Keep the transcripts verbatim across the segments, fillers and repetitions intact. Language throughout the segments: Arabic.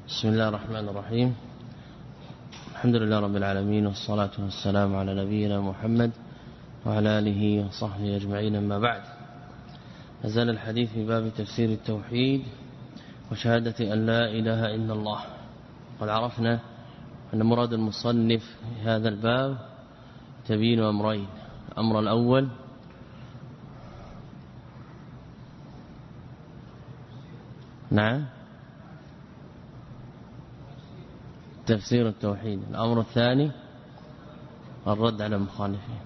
بسم الله الرحمن الرحيم. الحمد لله رب العالمين، والصلاة والسلام على نبينا محمد وعلى آله وصحبه أجمعين. أما بعد، نزال الحديث في باب تفسير التوحيد وشهادة أن لا إله إلا الله. قد عرفنا أن مراد المصنف في هذا الباب تبيين أمرين. الأمر الأول نعم تفسير التوحيد. الأمر الثاني الرد على المخالفين.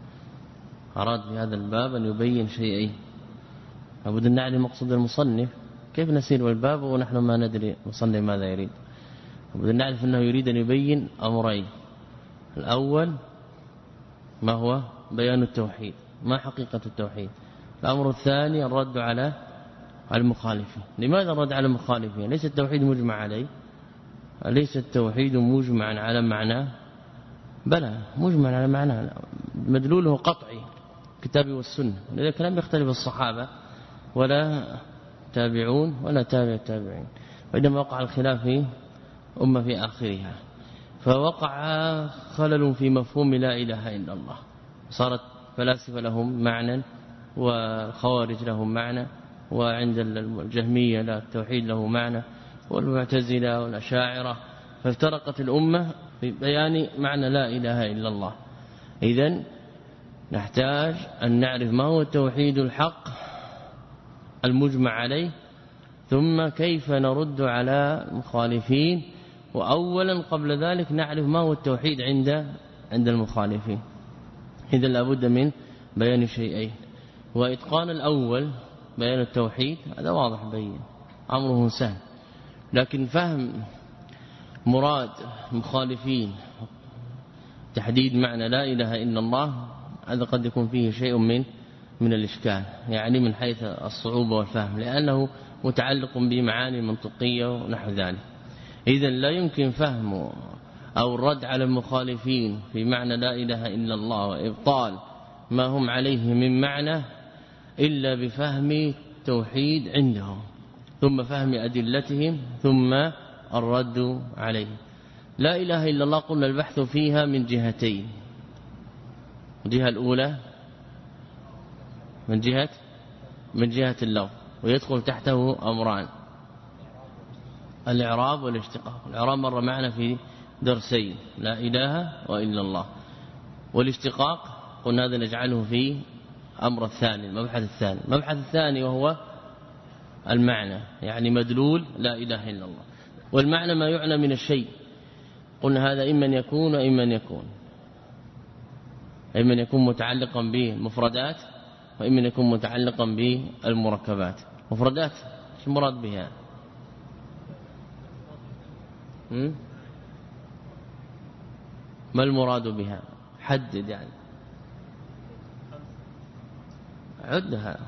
أراد في هذا الباب أن يبين شيئين، لابد أن نعلم مقصود المصنف. كيف نسير بالباب ونحن ما ندري المصنف ماذا يريد؟ لابد أن نعرف أنه يريد أن يبين أمرين. الأول ما هو بيان التوحيد، ما حقيقة التوحيد. الأمر الثاني الرد على المخالفين. لماذا الرد على المخالفين؟ ليس التوحيد مجمع عليه، ليس التوحيد مجمعا على معناه، بلى مجمع على معناه، مدلوله قطعي كتاب والسنة. لذلك لم يختلف الصحابة ولا تابعون ولا تابع التابعين، وإنما وقع الخلاف في أمة في آخرها، فوقع خلل في مفهوم لا إله إلا الله. صارت فلاسفة لهم معنى والخوارج لهم معنى، وعند الجهمية لا التوحيد له معنى، والمعتزلة والأشاعرة، فافترقت الأمة في بيان معنى لا إله إلا الله. إذن نحتاج أن نعرف ما هو التوحيد الحق المجمع عليه، ثم كيف نرد على المخالفين، وأولا قبل ذلك نعرف ما هو التوحيد عند عند المخالفين. إذن لابد من بيان شيئين، وإتقان الأول بيان التوحيد هذا واضح بين أمره سهل، لكن فهم مراد المخالفين تحديد معنى لا إله إلا الله هذا قد يكون فيه شيء من من الإشكال، يعني من حيث الصعوبة والفهم، لأنه متعلق بمعاني منطقية ونحو ذلك. إذن لا يمكن فهم أو الرد على المخالفين في معنى لا إله إلا الله وإبطال ما هم عليه من معنى إلا بفهم التوحيد عندهم، ثم فهم أدلتهم، ثم الرد عليه. لا إله إلا الله قلنا البحث فيها من جهتين. الجهة الأولى من جهة من جهة اللفظ، ويدخل تحته أمران: الإعراب والاشتقاق. الإعراب مر معنا في درسين، لا إله وإلا الله. والاشتقاق قلنا هذا نجعله في أمر الثاني، المبحث الثاني. المبحث الثاني وهو المعنى، يعني مدلول لا إله إلا الله. والمعنى ما يعنى من الشيء، قلنا هذا إما يكون وإما يكون إما يكون متعلقا بالمفردات، وإما يكون متعلقا بالمركبات. مفردات ايش المراد بها؟ ما المراد بها؟ حدد يعني، عدها.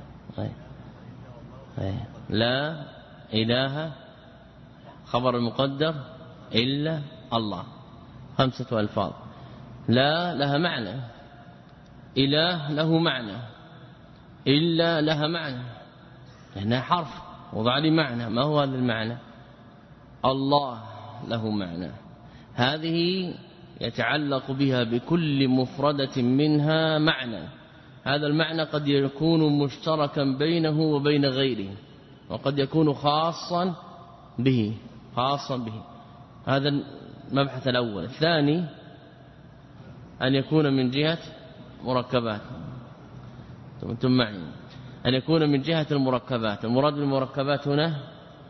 لا إله خبر المقدر إلا الله، خمسة ألفاظ. لا لها معنى، إله له معنى، إلا لها معنى، لأنها حرف وضع لي معنى. ما هو هذا المعنى؟ الله له معنى. هذه يتعلق بها بكل مفردة منها معنى. هذا المعنى قد يكون مشتركا بينه وبين غيره، وقد يكون خاصا به خاصا به هذا المبحث الأول. الثاني أن يكون من جهة مركبات. أنتم معي؟ أن يكون من جهة المركبات. المراد بالمركبات هنا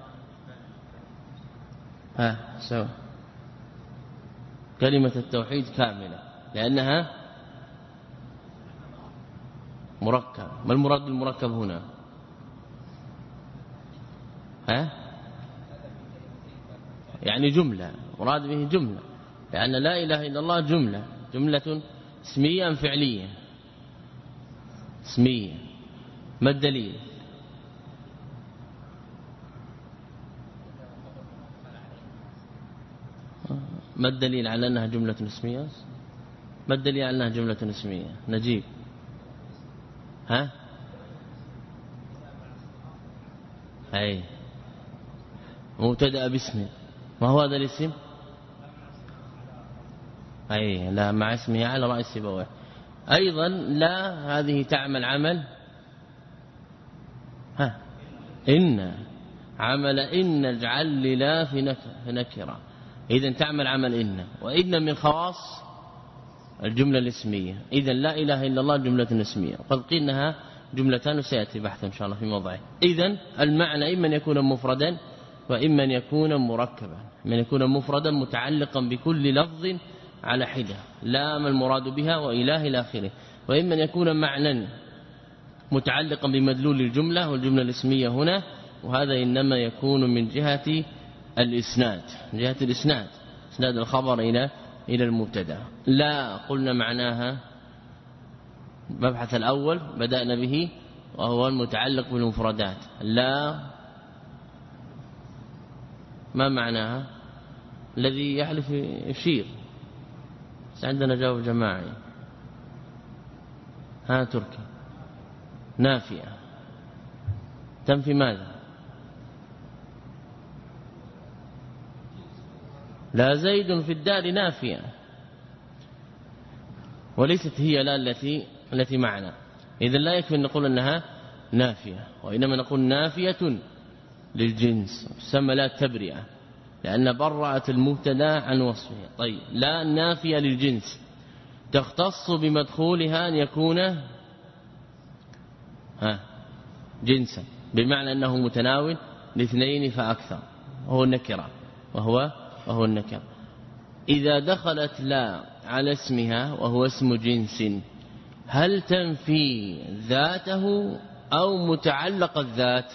ها سوا كلمة التوحيد كاملة، لأنها مركب. ما المراد بالمركب هنا؟ ها يعني جملة، مراد به جملة، لأن لا إله إلا الله جملة. جملة اسمية أم فعلية؟ اسمية. ما الدليل؟ ما الدليل على أنها جملة اسمية؟ ما الدليل على أنها جملة اسمية؟ نجيب. ها أي مبتدأ باسم، ما هو هذا الاسم؟ أي لا مع اسمه على رأس سيبويه. أيضا لا هذه تعمل عمل ها إن، عمل إن اجعل لا في نكرة، إذن تعمل عمل إن، وإن من خواص الجملة الاسمية. إذن لا إله إلا الله جملة اسمية، وقد قلناها جملتان وسيأتي بحث إن شاء الله في موضعه. إذن المعنى إما أن يكون مفردا وإما أن يكون مركبا، من يكون مفردا متعلقا بكل لفظ على حدة لا ما المراد بها وإله إلى آخره، وإما أن يكون معنى متعلقا بمدلول الجملة والجملة الاسمية هنا، وهذا إنما يكون من جهة الإسناد، من جهة الإسناد، إسناد الخبر إلى إلى المبتدا. لا قلنا معناها المبحث الأول بدأنا به وهو المتعلق بالمفردات. لا ما معناها؟ الذي يحلف يشير، بس عندنا جواب جماعي. ها تركي نافية تنفي ماذا؟ لا زيد في الدار نافية، وليست هي لا التي التي معنا. إذن لا يكفي أن نقول أنها نافية، وإنما نقول نافية للجنس، تسمى لا التبرئة لأن برأت المبتدا عن وصفه. طيب لا نافية للجنس تختص بمدخولها أن يكون ها جنسا، بمعنى أنه متناول لاثنين فأكثر، وهو النكرة وهو وهو النكرة. إذا دخلت لا على اسمها وهو اسم جنس هل تنفي ذاته أو متعلق الذات؟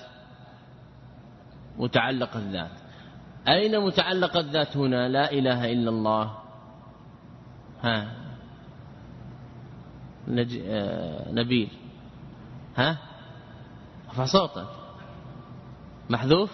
متعلق الذات. أين متعلق الذات هنا؟ لا إله إلا الله. ها نج... آه... نبيل ها ارفع صوتك. محذوف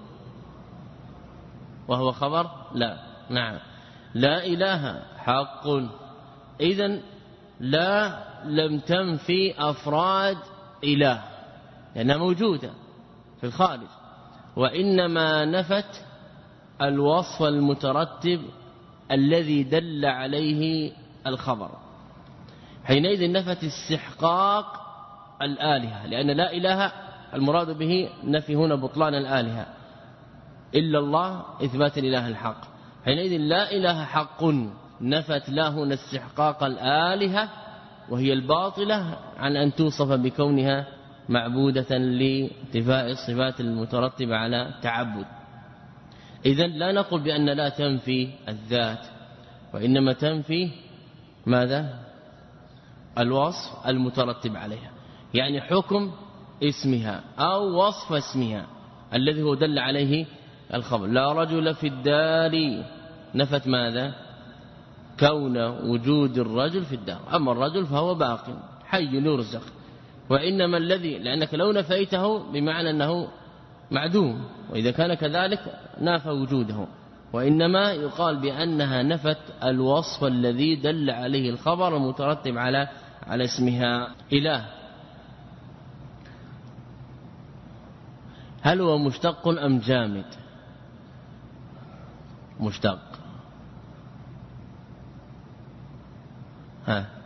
وهو خبر لا. نعم لا إله حق. إذن لا لم تنفي أفراد إله لأنها موجودة في الخارج، وإنما نفت الوصف المترتب الذي دل عليه الخبر. حينئذ نفت استحقاق الآلهة، لأن لا إله المراد به نفي هنا بطلان الآلهة، إلا الله إثبات الإله الحق. حينئذ لا إله حق نفت لا هنا استحقاق الآلهة وهي الباطلة عن أن توصف بكونها معبودة لانتفاء الصفات المترتبة على تعبد. إذن لا نقول بأن لا تنفي الذات، وإنما تنفي ماذا؟ الوصف المترتب عليها، يعني حكم اسمها أو وصف اسمها الذي هو دل عليه الخبر. لا رجل في الدار نفت ماذا؟ كون وجود الرجل في الدار، أما الرجل فهو باق حي يرزق. وإنما الذي لأنك لو نفيته بمعنى أنه معدوم، وإذا كان كذلك نافى وجوده، وإنما يقال بأنها نفت الوصف الذي دل عليه الخبر المترتب على على اسمها. إله هل هو مشتق أم جامد؟ مشتق. ها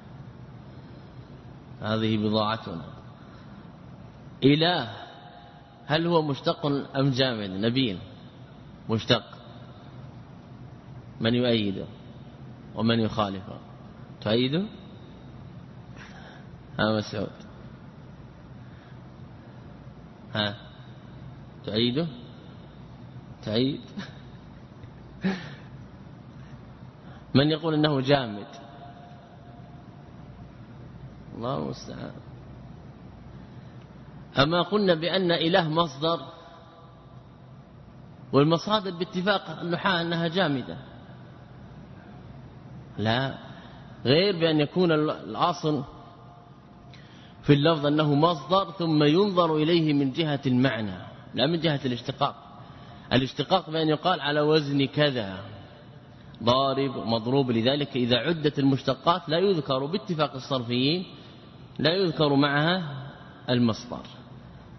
هذه بضاعتنا. إله هل هو مشتق أم جامد؟ نبيل مشتق. من يؤيده ومن يخالفه؟ تؤيده؟ ها مسعود ها تؤيده؟ تؤيد؟ من يقول انه جامد؟ الله المستعان. أما قلنا بأن إله مصدر، والمصادر باتفاق النحاة أنها جامدة، لا غير بأن يكون الأصل في اللفظ أنه مصدر ثم ينظر إليه من جهة المعنى لا من جهة الاشتقاق. الاشتقاق بأن يقال على وزن كذا ضارب مضروب، لذلك إذا عدت المشتقات لا يذكر باتفاق الصرفيين لا يذكر معها المصدر،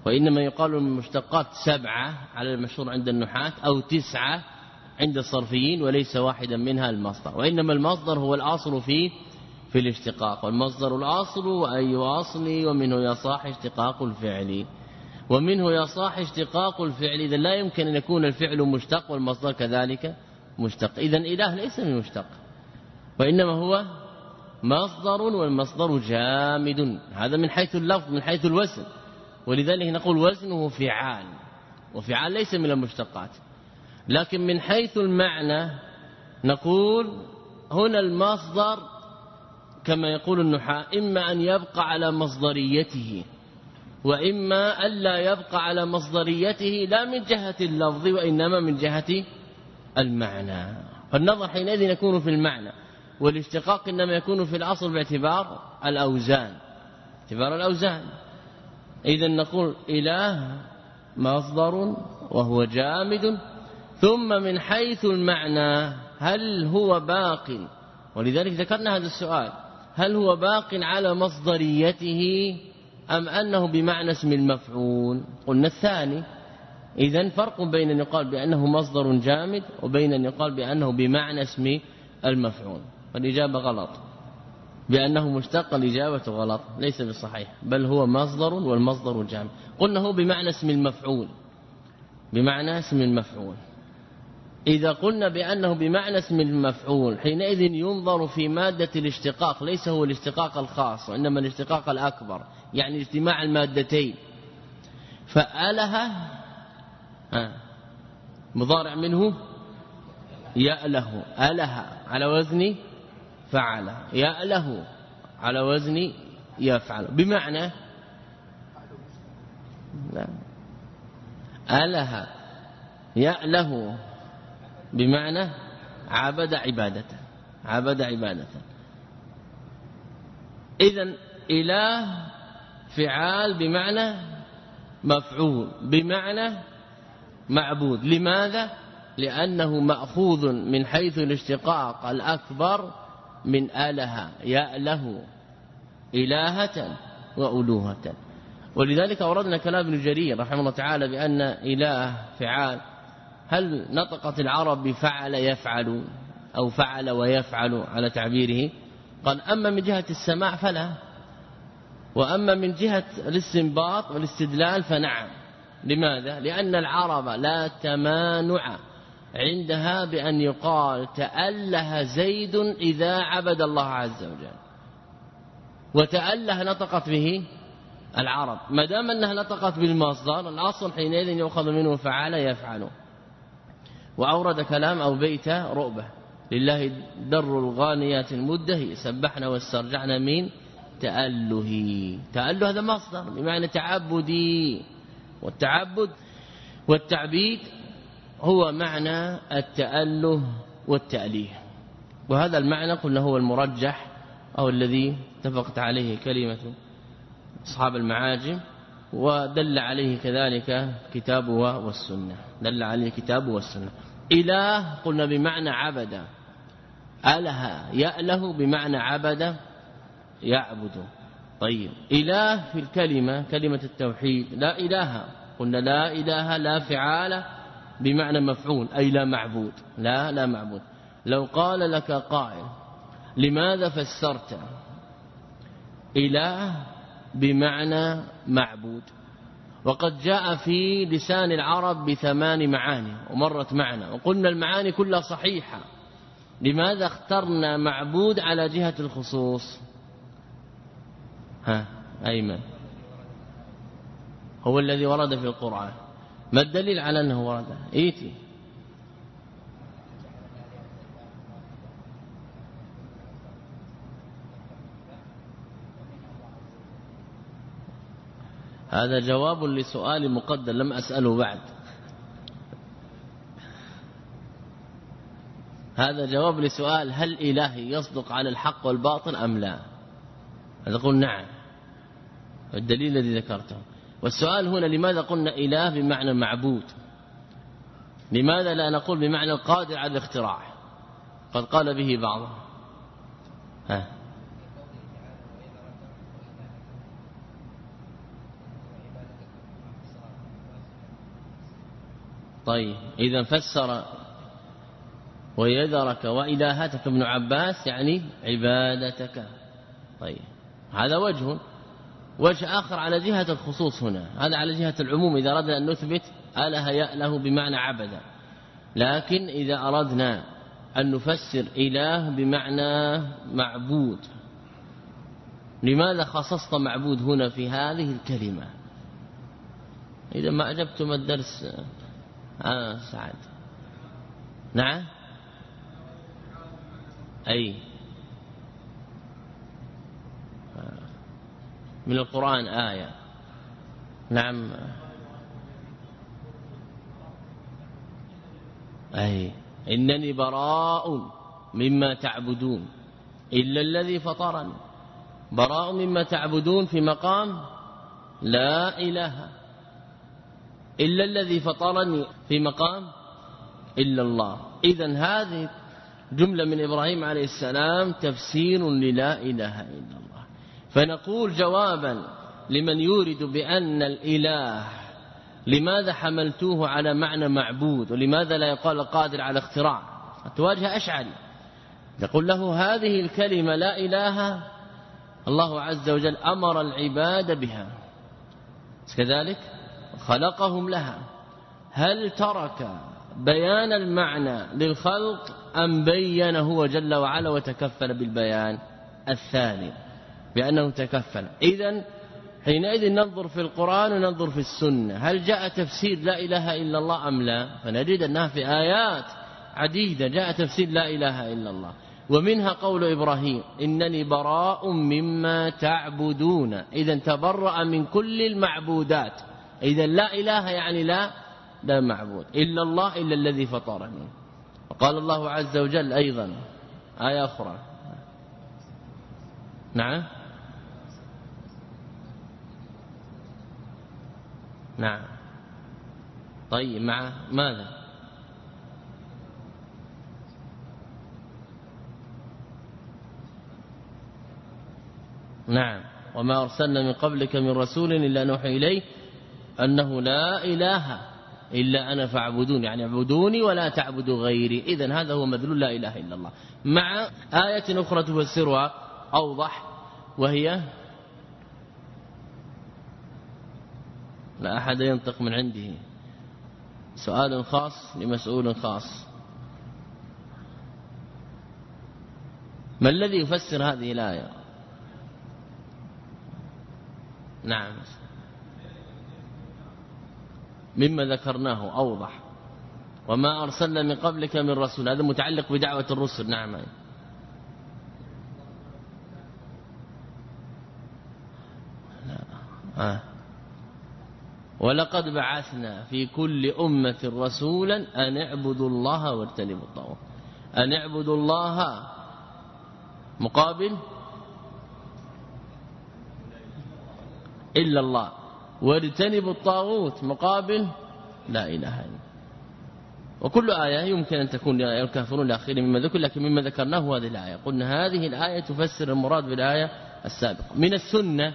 وإنما يقال من المشتقات سبعة على المشهور عند النحاة أو تسعة عند الصرفيين، وليس واحدا منها المصدر. وإنما المصدر هو الأصل في في الاشتقاق، والمصدر الأصل وأي أصل ومنه يصح اشتقاق الفعل، ومنه يصح اشتقاق الفعل. إذا لا يمكن أن يكون الفعل مشتق والمصدر كذلك مشتق. إذا إله ليس من مشتق، وإنما هو مصدر، والمصدر جامد. هذا من حيث اللفظ، من حيث الوزن، ولذلك نقول وزنه فعال، وفعال ليس من المشتقات. لكن من حيث المعنى نقول هنا المصدر كما يقول النحاة إما أن يبقى على مصدريته، وإما ألا يبقى على مصدريته، لا من جهة اللفظ وإنما من جهة المعنى. فالنظر حينئذ يكون في المعنى، والاشتقاق إنما يكون في الأصل باعتبار الأوزان، باعتبار الأوزان. إذن نقول إله مصدر وهو جامد. ثم من حيث المعنى هل هو باق، ولذلك ذكرنا هذا السؤال، هل هو باق على مصدريته أم أنه بمعنى اسم المفعول؟ قلنا الثاني. إذن فرق بين أن يقال بأنه مصدر جامد وبين أن يقال بأنه بمعنى اسم المفعول. والإجابة غلط، بأنه مشتق الإجابة غلط، ليس بالصحيح، بل هو مصدر والمصدر جامد. قلنا هو بمعنى اسم المفعول، بمعنى اسم المفعول. إذا قلنا بأنه بمعنى اسم المفعول حينئذ ينظر في مادة الاشتقاق، ليس هو الاشتقاق الخاص وإنما الاشتقاق الأكبر، يعني اجتماع المادتين. فأله مضارع منه يأله، أله على وزن فعل، يأله على وزن يفعل، بمعنى لا أله يأله بمعنى عبد عبادة، عبد عبادة. إذن إله فعال بمعنى مفعول بمعنى معبود. لماذا؟ لأنه مأخوذ من حيث الاشتقاق الأكبر من آله، يأله إلهة وألوهة. ولذلك أوردنا كلام ابن جرير رحمه الله تعالى بأن إله فعال. هل نطقت العرب بفعل يفعل أو فعل ويفعل على تعبيره؟ قال أما من جهة السماع فلا، وأما من جهة الاستنباط والاستدلال فنعم. لماذا؟ لأن العرب لا تمانع عندها بأن يقال تأله زيد إذا عبد الله عز وجل، وتأله نطقت به العرب، ما دام أنها نطقت بالمصدر الأصل حينئذ يؤخذ منه فعل يفعل. وأورد كلام أو بيت رؤبة لله در الغانيات المده سبحنا واسترجعنا من تأله. تأله هذا مصدر بمعنى تعبدي، والتعبد والتعبيد هو معنى التأله والتأليه. وهذا المعنى قلنا هو المرجح أو الذي اتفقت عليه كلمة أصحاب المعاجم، ودل عليه كذلك كتابه والسنة، دل عليه كتابه والسنة. إله قلنا بمعنى عبد، أله يأله بمعنى عبد يعبد. طيب إله في الكلمة كلمة التوحيد لا إله، قلنا لا إله لا فعال بمعنى مفعول أي لا معبود، لا لا معبود. لو قال لك قائل لماذا فسرت إله بمعنى معبود وقد جاء في لسان العرب بثمان معاني ومرت معنا وقلنا المعاني كلها صحيحة، لماذا اخترنا معبود على جهة الخصوص؟ ها أيمن، هو الذي ورد في القرآن. ما الدليل على أنه ورد؟ إيتي هذا جواب لسؤال مقدر لم أسأله بعد. هذا جواب لسؤال هل إلهي يصدق على الحق والباطل أم لا؟ نقول نعم، الدليل الذي ذكرته. والسؤال هنا لماذا قلنا إله بمعنى معبود؟ لماذا لا نقول بمعنى القادر على الاختراع؟ قد قال به بعضهم. ها طيب إذا فسر ويذرك وإلهتك ابن عباس يعني عبادتك. طيب هذا وجه. وجه آخر على جهة الخصوص هنا، هذا على جهة العموم إذا أردنا أن نثبت أله يأله بمعنى عبد. لكن إذا أردنا أن نفسر إله بمعنى معبود، لماذا خصصت معبود هنا في هذه الكلمة؟ إذا ما أجبتم الدرس آه سعد. نعم أي من القرآن آية. نعم أي إنني براء مما تعبدون إلا الذي فطرني. براء مما تعبدون في مقام لا إله إلا الذي فطرني في مقام إلا الله. إذن هذه جملة من إبراهيم عليه السلام تفسير للا إله إلا الله. فنقول جوابا لمن يورد بأن الإله لماذا حملتوه على معنى معبود ولماذا لا يقال القادر على اختراع، تواجه أشعري يقول له هذه الكلمة لا إله الله عز وجل أمر العباد بها كذلك خلقهم لها. هل ترك بيان المعنى للخلق أم بينه هو جل وعلا وتكفل بالبيان؟ الثاني بأنه تكفل. إذن حينئذ ننظر في القرآن وننظر في السنة هل جاء تفسير لا إله إلا الله أم لا، فنجد أنها في آيات عديدة جاء تفسير لا إله إلا الله، ومنها قول إبراهيم إنني براء مما تعبدون. إذن تبرأ من كل المعبودات. إذن لا إله يعني لا لا معبود إلا الله إلا الذي فطرني. وقال الله عز وجل أيضا آية أخرى. نعم نعم طيب مع ماذا؟ نعم وما أرسلنا من قبلك من رسول إلا نوحي إليه أنه لا إله إلا أنا فاعبدون، يعني اعبدوني ولا تعبدوا غيري. إذن هذا هو مدلول لا إله إلا الله. مع آية أخرى تفسرها أوضح وهي لا أحد ينطق من عنده، سؤال خاص لمسؤول خاص. ما الذي يفسر هذه الآية؟ نعم مما ذكرناه أوضح وما أرسلنا من قبلك من رسول، هذا متعلق بدعوة الرسل. نعم آه. ولقد بعثنا في كل أمة رسولا أن اعبدوا الله واجتنبوا الطاغوت. أن اعبدوا الله مقابل إلا الله، واجتنبوا الطاغوت مقابل لا إله إلا الله. وكل آية يمكن أن تكون الكافرون الأخير مما ذكر، لكن مما ذكرناه هذه الآية. قلنا هذه الآية تفسر المراد بالآية السابقة. من السنة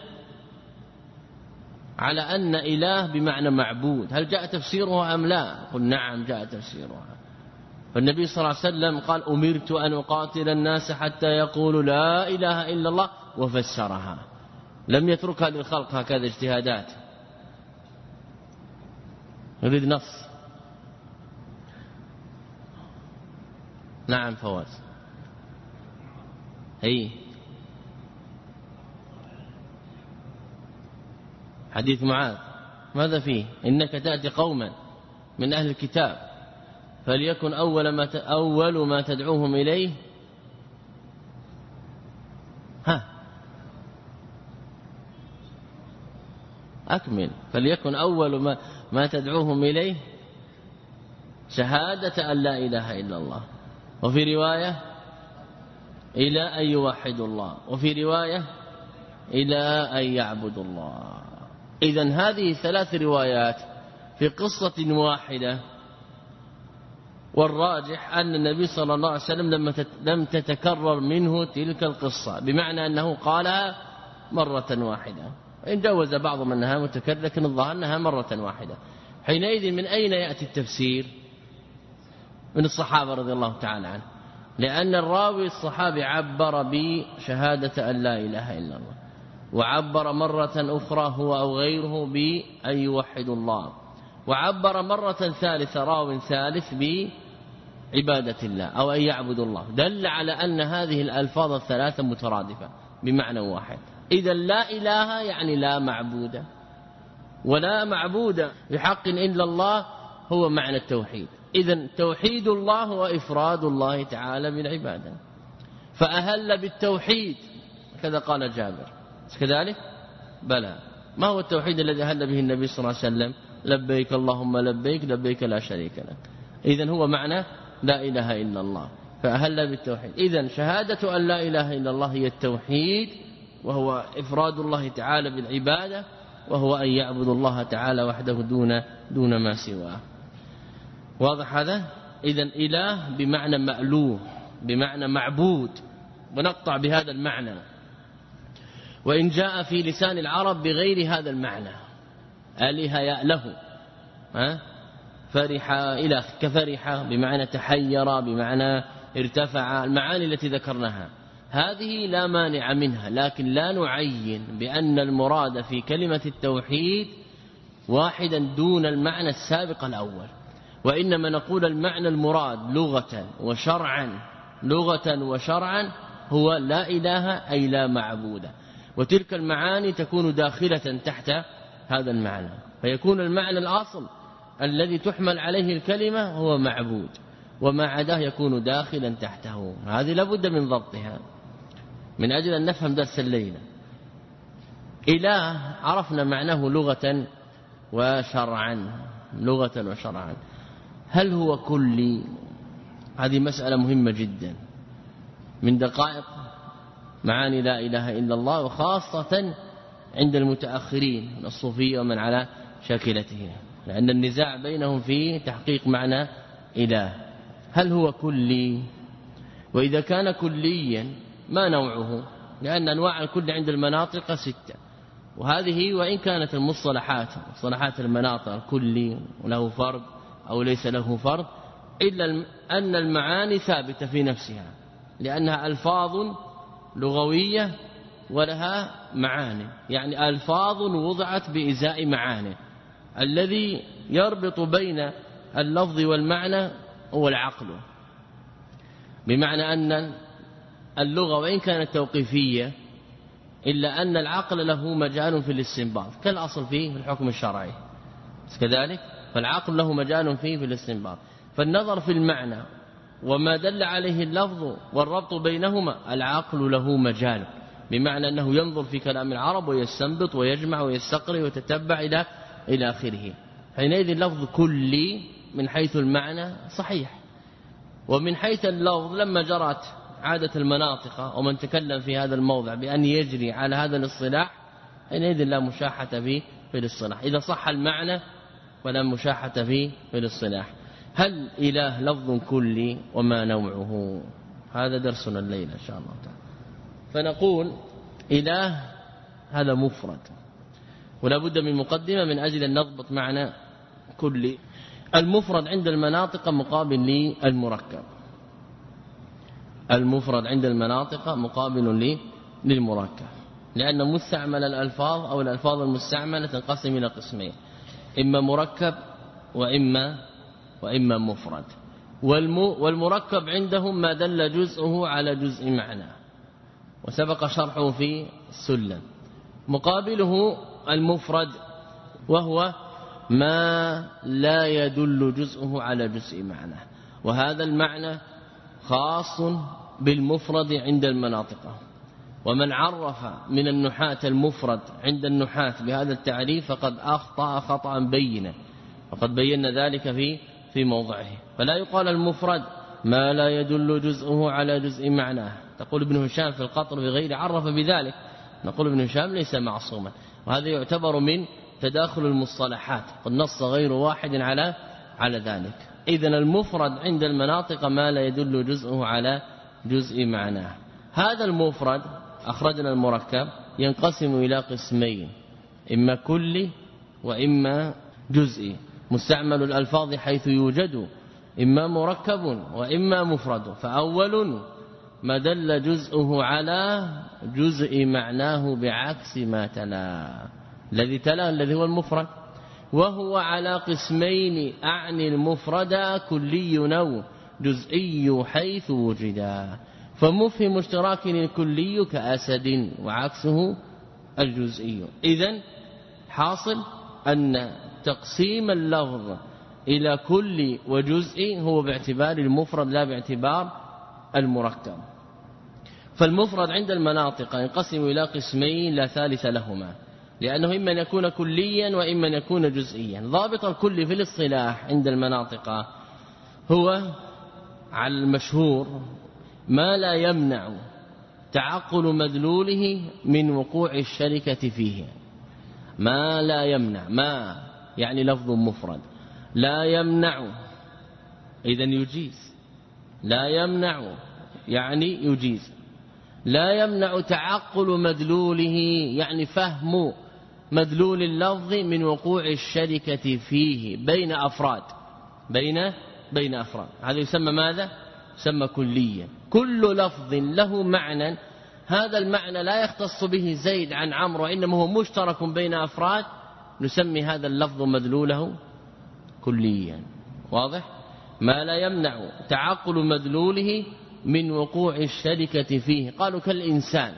على أن إله بمعنى معبود، هل جاء تفسيرها أم لا؟ قل نعم جاء تفسيرها. فالنبي صلى الله عليه وسلم قال أمرت أن أقاتل الناس حتى يقولوا لا إله إلا الله، وفسرها، لم يتركها للخلق هكذا اجتهادات، يريد نص. نعم فواز. أي حديث معاذ ماذا فيه؟ إنك تأتي قوما من أهل الكتاب فليكن أول ما أول ما تدعوهم إليه ها أكمل فليكن أول ما ما تدعوهم إليه شهادة أن لا إله إلا الله، وفي رواية إلى أن يوحدوا الله، وفي رواية إلى أن يعبدوا الله. إذن هذه ثلاث روايات في قصة واحدة، والراجح أن النبي صلى الله عليه وسلم لم تتكرر منه تلك القصة، بمعنى أنه قالها مرة واحدة، إن جوز بعض من أنها متكرر، لكن الظاهر أنها مرة واحدة. حينئذ من أين يأتي التفسير؟ من الصحابة رضي الله تعالى عنه، لأن الراوي الصحابي عبر بشهادة أن لا إله إلا الله، وعبر مرة أخرى هو أو غيره بأن يوحد الله، وعبر مرة ثالثة راو ثالث بعبادة الله أو أن يعبد الله، دل على أن هذه الألفاظ الثلاثة مترادفة بمعنى واحد. إذا لا إله يعني لا معبود، ولا معبود بحق إلا الله هو معنى التوحيد. إذن توحيد الله هو إفراد الله تعالى بالعبادة، فأهل بالتوحيد كذا قال جابر، كذلك بلى. ما هو التوحيد الذي أهل به النبي صلى الله عليه وسلم؟ لبيك اللهم لبيك لبيك لا شريك لك. إذن هو معنى لا إله إلا الله، فأهل بالتوحيد. إذن شهادة أن لا إله إلا الله هي التوحيد، وهو إفراد الله تعالى بالعبادة، وهو أن يعبد الله تعالى وحده دون دون ما سواه. واضح هذا؟ إذن إله بمعنى مألوه، بمعنى معبود، ونقطع بهذا المعنى. وإن جاء في لسان العرب بغير هذا المعنى، آلهة يأله، ها فرح إلى كفرح بمعنى تحير، بمعنى ارتفع، المعاني التي ذكرناها هذه لا مانع منها، لكن لا نعين بأن المراد في كلمة التوحيد واحدا دون المعنى السابق الأول، وإنما نقول المعنى المراد لغة وشرعا، لغة وشرعا هو لا إله أي لا معبود، وتلك المعاني تكون داخلة تحت هذا المعنى، فيكون المعنى الأصل الذي تحمل عليه الكلمة هو معبود، وما عداه يكون داخلا تحته. هذه لابد من ضبطها من أجل أن نفهم درس الليلة. إله عرفنا معناه لغة وشرعا، لغة وشرعا. هل هو كلي؟ هذه مسألة مهمة جدا من دقائق معاني لا إله إلا الله، وخاصة عند المتأخرين من الصوفية ومن على شاكلته، لأن النزاع بينهم في تحقيق معنى إله. هل هو كلي؟ وإذا كان كليا ما نوعه؟ لأن أنواع الكل عند المناطق ستة، وهذه وإن كانت المصطلحات مصطلحات المناطق الكلي وله فرد أو ليس له فرد، إلا أن المعاني ثابتة في نفسها، لأنها ألفاظ لغوية ولها معاني، يعني ألفاظ وضعت بإزاء معاني. الذي يربط بين اللفظ والمعنى هو العقل، بمعنى أن اللغة وإن كانت توقيفية إلا أن العقل له مجال في الاستنباط كالأصل فيه في الحكم الشرعي كذلك، فالعقل له مجال فيه في الاستنباط. فالنظر في المعنى وما دل عليه اللفظ والربط بينهما العقل له مجال، بمعنى أنه ينظر في كلام العرب ويستنبط ويجمع ويستقري ويتتبع إلى إلى آخره. حينئذ اللفظ كلي من حيث المعنى صحيح، ومن حيث اللفظ لما جرت عادة المناطق ومن تكلم في هذا الموضع بأن يجري على هذا الاصطلاح، حينئذ لا مشاحة فيه في الاصطلاح، إذا صح المعنى ولا مشاحة فيه في الاصطلاح. هل إله لفظ كلي وما نوعه؟ هذا درسنا الليلة إن شاء الله تعالى. فنقول إله هذا مفرد، ولا بد من مقدمة من أجل أن نضبط معنى كلي. المفرد عند المناطق مقابل للمركب، المفرد عند المناطق مقابل للمركب، لأن مستعمل الألفاظ أو الألفاظ المستعملة تنقسم إلى قسمين، إما مركب وإما وإما مفرد. والمركب عندهم ما دل جزءه على جزء معنى، وسبق شرحه في السلم. مقابله المفرد وهو ما لا يدل جزءه على جزء معنى، وهذا المعنى خاص بالمفرد عند المناطق. ومن عرف من النحاة المفرد عند النحاة بهذا التعريف فقد أخطأ خطأ بينا، وقد بينا ذلك في في موضعه. فلا يقال المفرد ما لا يدل جزءه على جزء معناه. تقول ابن هشام في القطر بغير عرف بذلك، نقول ابن هشام ليس معصوما، وهذا يعتبر من تداخل المصطلحات، قد نص غير واحد على على ذلك. إذن المفرد عند المناطق ما لا يدل جزءه على جزء معناه. هذا المفرد أخرجنا المركب ينقسم إلى قسمين، إما كلي وإما جزئي. مستعمل الألفاظ حيث يوجد إما مركب وإما مفرد، فأول ما دل جزءه على جزء معناه بعكس ما تلا، الذي تلا الذي هو المفرد، وهو على قسمين أعني المفرد كلي أو جزئي حيث وجدا، فمفهم اشتراك الكلي كأسد وعكسه الجزئي. إذن حاصل أن تقسيم اللفظ إلى كل وجزء هو باعتبار المفرد لا باعتبار المركب. فالمفرد عند المناطق ينقسم إلى قسمين لا ثالث لهما، لأنه إما أن يكون كليا وإما أن يكون جزئيا. ضابط الكل في الاصطلاح عند المناطق هو على المشهور ما لا يمنع تعقل مدلوله من وقوع الشركة فيه. ما لا يمنع، ما يعني لفظ مفرد، لا يمنع إذن يجيز، لا يمنع يعني يجيز، لا يمنع تعقل مدلوله يعني فهم مدلول اللفظ من وقوع الشركة فيه بين أفراد، بين بين أفراد، هذا يسمى ماذا؟ يسمى كليا. كل لفظ له معنى، هذا المعنى لا يختص به زيد عن عمرو وإنما هو مشترك بين أفراد، نسمي هذا اللفظ مدلوله كليا. واضح؟ ما لا يمنع تعقل مدلوله من وقوع الشركة فيه. قالوا كالإنسان،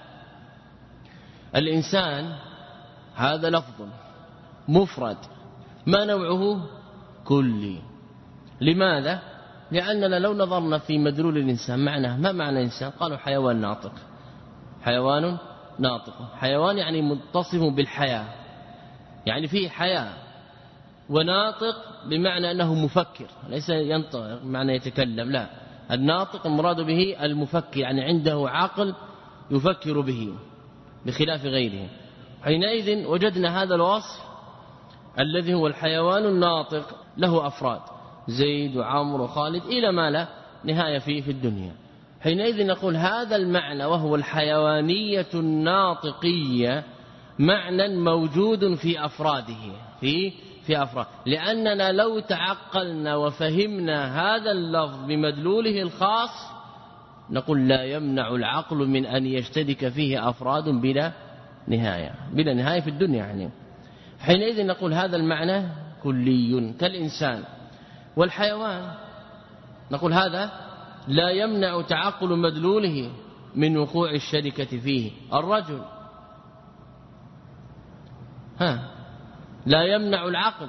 الإنسان هذا لفظ مفرد ما نوعه؟ كلي. لماذا؟ لأننا لو نظرنا في مدلول الإنسان معناه، ما معنى إنسان؟ قالوا حيوان ناطق، حيوان ناطق، حيوان يعني متصف بالحياة، يعني فيه حياة، وناطق بمعنى أنه مفكر، ليس ينطق معنى يتكلم، لا، الناطق المراد به المفكر، يعني عنده عقل يفكر به بخلاف غيره. حينئذ وجدنا هذا الوصف الذي هو الحيوان الناطق له أفراد زيد وعمر وخالد إلى ما لا نهاية فيه في الدنيا. حينئذ نقول هذا المعنى وهو الحيوانية الناطقية معنى موجود في أفراده، في في أفراد، لأننا لو تعقلنا وفهمنا هذا اللفظ بمدلوله الخاص نقول لا يمنع العقل من أن يشترك فيه أفراد بلا نهاية، بلا نهاية في الدنيا يعني. حينئذ نقول هذا المعنى كلي كالإنسان. والحيوان نقول هذا لا يمنع تعقل مدلوله من وقوع الشركة فيه. الرجل ها لا يمنع العقل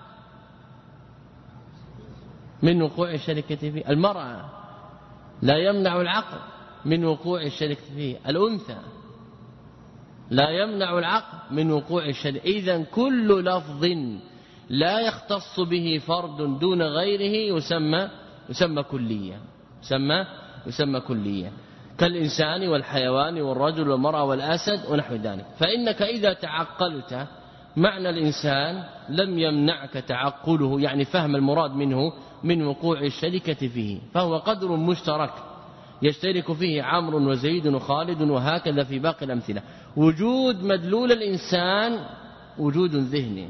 من وقوع الشركة فيه. المرأة لا يمنع العقل من وقوع الشركة فيه. الأنثى لا يمنع العقل من وقوع الشركة. إذن كل لفظ لا يختص به فرد دون غيره يسمى يسمى كليا، يسمى يسمى كليا كالإنسان والحيوان والرجل والمرأة والأسد ونحو ذلك. فإنك إذا تعقلت معنى الإنسان لم يمنعك تعقله، يعني فهم المراد منه من وقوع الشركة فيه، فهو قدر مشترك يشترك فيه عمرو وزيد وخالد وهكذا في باقي الأمثلة. وجود مدلول الإنسان وجود ذهني،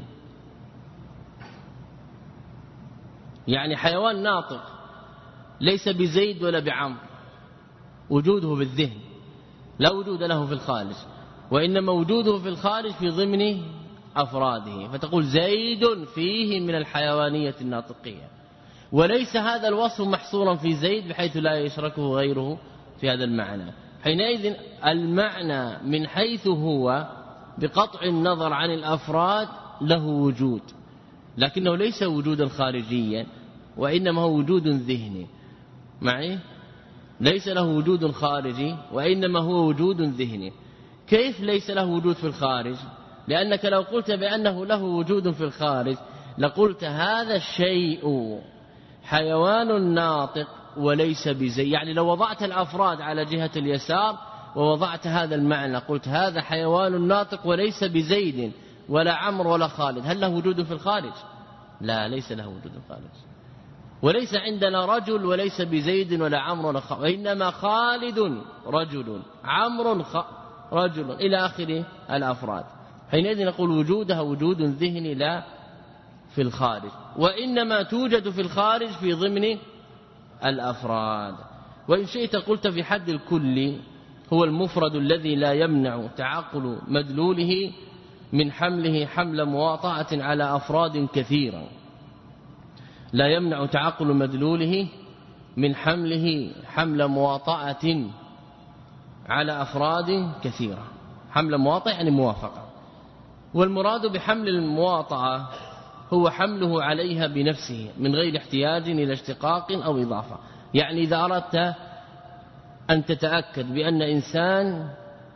يعني حيوان ناطق ليس بزيد ولا بعمر، وجوده بالذهن لا وجود له في الخارج، وإنما وجوده في الخارج في ضمن أفراده، فتقول زيد فيه من الحيوانية الناطقية، وليس هذا الوصف محصورا في زيد بحيث لا يشركه غيره في هذا المعنى. حينئذ المعنى من حيث هو بقطع النظر عن الأفراد له وجود، لكنه ليس وجودا خارجيا وإنما هو وجود ذهني. معي؟ ليس له وجود خارجي وإنما هو وجود ذهني. كيف ليس له وجود في الخارج؟ لأنك لو قلت بأنه له وجود في الخارج لقلت هذا الشيء حيوان ناطق وليس بزيد، يعني لو وضعت الأفراد على جهة اليسار ووضعت هذا المعنى قلت هذا حيوان ناطق وليس بزيد ولا عمرو ولا خالد، هل له وجود في الخارج؟ لا، ليس له وجود في الخارج. وليس عندنا رجل وليس بزيد ولا عمرو ولا خالد، وإنما خالد رجل، عمرو رجل، إلى آخر الأفراد. حينئذ نقول وجودها وجود ذهني لا في الخارج، وإنما توجد في الخارج في ضمن الأفراد. وإن شئت قلت في حد الكل هو المفرد الذي لا يمنع تعقل مدلوله من حمله حمل مواطأة على أفراد كثيرة، لا يمنع تعقل مدلوله من حمله حمل مواطأة على أفراد كثيرة. حمل مواطأة يعني موافقة، والمراد بحمل المواطأة هو حمله عليها بنفسه من غير احتياج إلى اشتقاق أو إضافة. يعني إذا أردت أن تتأكد بأن إنسان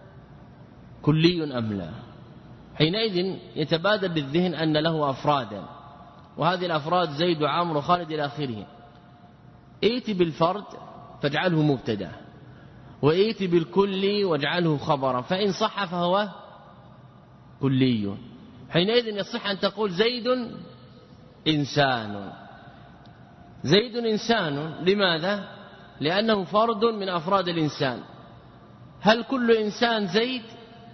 كلي أم لا، حينئذ يتبادر بالذهن أن له أفرادا، وهذه الأفراد زيد وعمر وخالد إلى آخره. ائت بالفرد فاجعله مبتدا، وائت بالكل واجعله خبرا، فإن صح فهو كلي. حينئذ يصح أن تقول زيد إنسان. زيد إنسان لماذا؟ لأنه فرد من أفراد الإنسان. هل كل إنسان زيد؟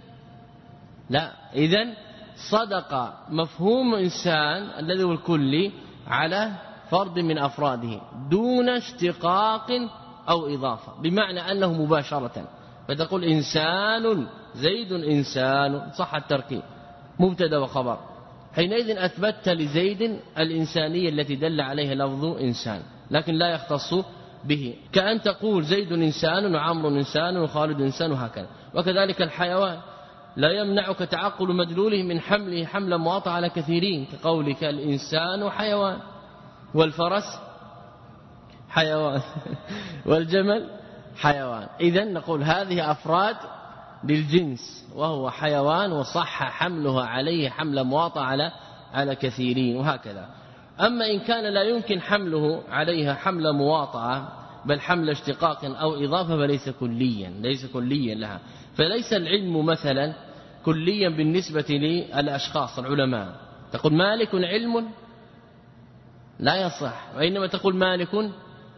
لا. إذن صدق مفهوم إنسان الذي هو الكلي على فرد من أفراده دون اشتقاق أو إضافة، بمعنى أنه مباشرة. فتقول إنسان زيد إنسان، صح التركيب مبتدا وخبر. حينئذ أثبتت لزيد الإنسانية التي دل عليها لفظ إنسان، لكن لا يختص به، كأن تقول زيد إنسان وعمر إنسان وخالد إنسان وهكذا. وكذلك الحيوان لا يمنعك تعقل مدلوله من حمله حمل مواطأ على كثيرين، كقولك الإنسان حيوان، والفرس حيوان والجمل حيوان. إذن نقول هذه أفراد للجنس وهو حيوان، وصح حملها عليه حمل مواطأ على على كثيرين وهكذا. أما إن كان لا يمكن حمله عليها حمل مواطأة بل حمل اشتقاق أو إضافة فليس كليا، ليس كليا لها. فليس العلم مثلا كليا بالنسبة للأشخاص العلماء. تقول مالك علم لا يصح، وإنما تقول مالك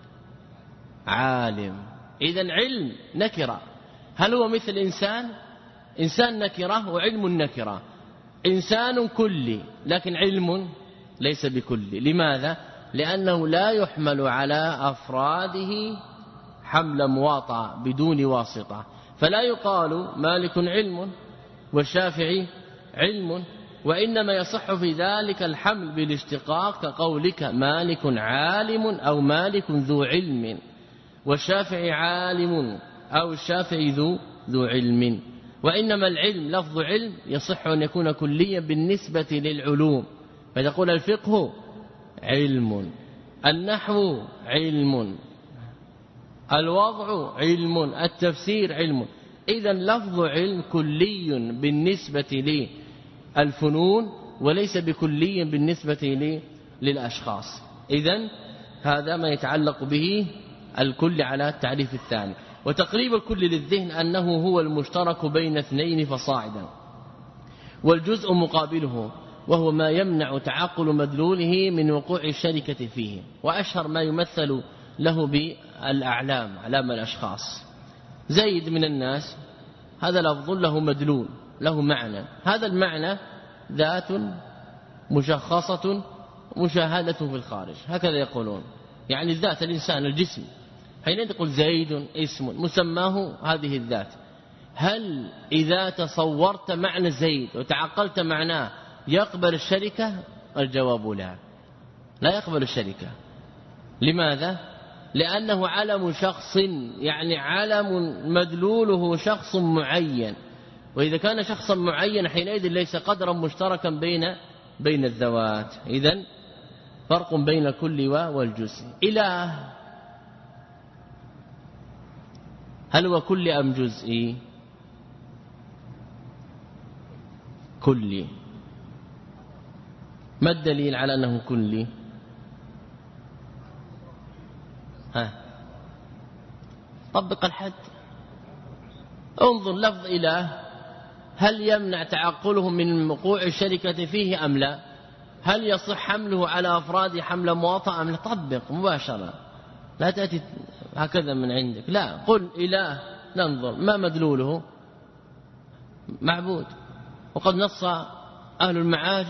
عالم. إذن علم نكرة. هل هو مثل إنسان؟ إنسان نكرة وعلم نكرة. إنسان كلي لكن علم ليس بكلي. لماذا؟ لأنه لا يحمل على أفراده حمل مواطأ بدون واسطة. فلا يقال مالك علم والشافعي علم، وإنما يصح في ذلك الحمل بالاشتقاق، كقولك مالك عالم أو مالك ذو علم، والشافعي عالم أو الشافعي ذو ذو علم. وإنما العلم لفظ علم يصح أن يكون كليا بالنسبة للعلوم، فتقول الفقه علم، النحو علم، الوضع علم، التفسير علم. إذن لفظ علم كلي بالنسبة للفنون وليس بكلي بالنسبة للأشخاص. إذن هذا ما يتعلق به الكل على التعريف الثاني. وتقريب الكل للذهن أنه هو المشترك بين اثنين فصاعدا، والجزء مقابله، وهو ما يمنع تعقل مدلوله من وقوع الشركة فيه. وأشهر ما يمثل له بالأعلام، علام الأشخاص. زيد من الناس هذا لفظ له مدلول، له معنى، هذا المعنى ذات مشخصة مشاهدة في الخارج، هكذا يقولون. يعني الذات الإنسان الجسم، حين تقول زيد اسم مسماه هذه الذات. هل إذا تصورت معنى زيد وتعقلت معناه يقبل الشركة؟ الجواب لا، لا يقبل الشركة. لماذا؟ لأنه علم شخص، يعني علم مدلوله شخص معين، وإذا كان شخصا معين حينئذ ليس قدرا مشتركا بين بين الذوات. إذن فرق بين الكل والجزء. إله هل هو كل أم جزئي؟ كلي. ما الدليل على أنه كلي؟ ها طبق الحد. انظر لفظ إله هل يمنع تعقله من وقوع الشركة فيه أم لا؟ هل يصح حمله على أفراد حمل مواطأ أم لا؟ طبق مباشرة، لا تأتي هكذا من عندك. لا، قل إله، ننظر ما مدلوله؟ معبود. وقد نص أهل المعاجم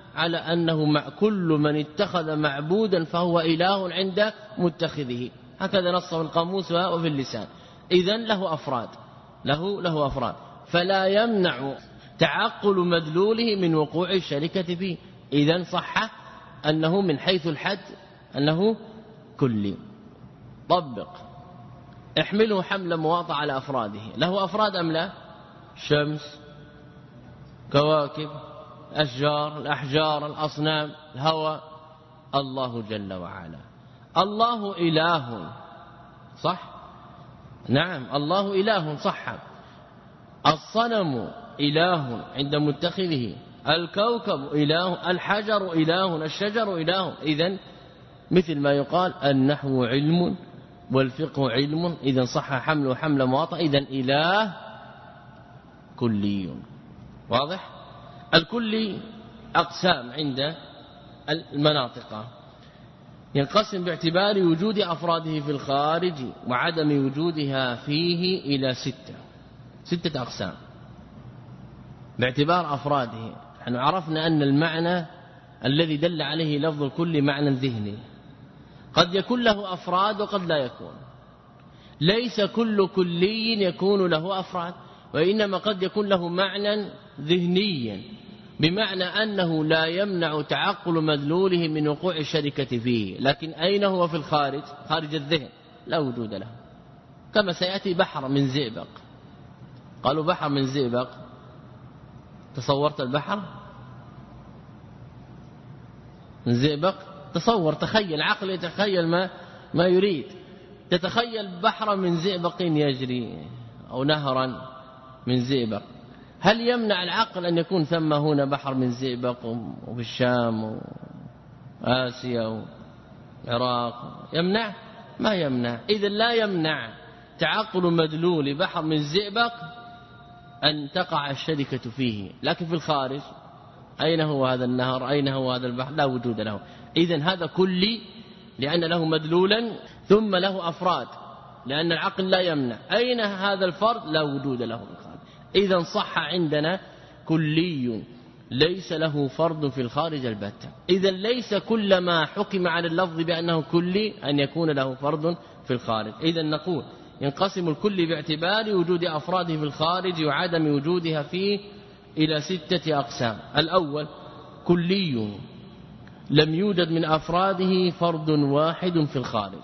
على أنه مع كل من اتخذ معبودا فهو إله عند متخذه، هكذا نصه القاموس وفي اللسان. إذن له أفراد له له أفراد فلا يمنع تعقل مدلوله من وقوع الشركة فيه. إذن صح أنه من حيث الحد أنه كلي. طبق احمله حمل مواطع على أفراده، له أفراد أم لا؟ شمس، كواكب، أشجار، الأحجار، الأصنام، الهواء. الله جل وعلا الله إله صح؟ نعم الله إله صح. الصنم إله عند متخذه، الكوكب إله، الحجر إله، الشجر إله. إذن مثل ما يقال النحو علم والفقه علم، إذن صح حمل حمل مواطع. إذن إله كلي. واضح؟ الكلي أقسام عند المناطق، ينقسم باعتبار وجود أفراده في الخارج وعدم وجودها فيه إلى ستة ستة أقسام باعتبار أفراده. نحن عرفنا أن المعنى الذي دل عليه لفظ الكل معنى ذهني، قد يكون له أفراد وقد لا يكون. ليس كل كلي يكون له أفراد، وإنما قد يكون له معنى ذهنيا، بمعنى أنه لا يمنع تعقل مدلوله من وقوع الشركة فيه، لكن أين هو في الخارج؟ خارج الذهن لا وجود له. كما سيأتي بحر من زئبق، قالوا بحر من زئبق، تصورت البحر من زئبق؟ تصور، تخيل، عقل يتخيل ما ما يريد. تتخيل بحر من زئبق يجري أو نهرا من زئبق، هل يمنع العقل أن يكون ثم هنا بحر من زئبق وفي الشام وآسيا والعراق؟ يمنع؟ ما يمنع. إذا لا يمنع تعقل مدلول بحر من زئبق أن تقع الشركة فيه، لكن في الخارج أين هو هذا النهر؟ أين هو هذا البحر؟ لا وجود له. إذن هذا كلي لأن له مدلولا، ثم له أفراد لأن العقل لا يمنع. أين هذا الفرد؟ لا وجود له في الخارج. إذن صح عندنا كلي ليس له فرد في الخارج البتة. إذن ليس كل ما حكم على اللفظ بأنه كلي أن يكون له فرد في الخارج. إذن نقول ينقسم الكل باعتبار وجود أفراده في الخارج وعدم وجودها فيه إلى ستة أقسام. الأول كلي لم يوجد من أفراده فرد واحد في الخارج.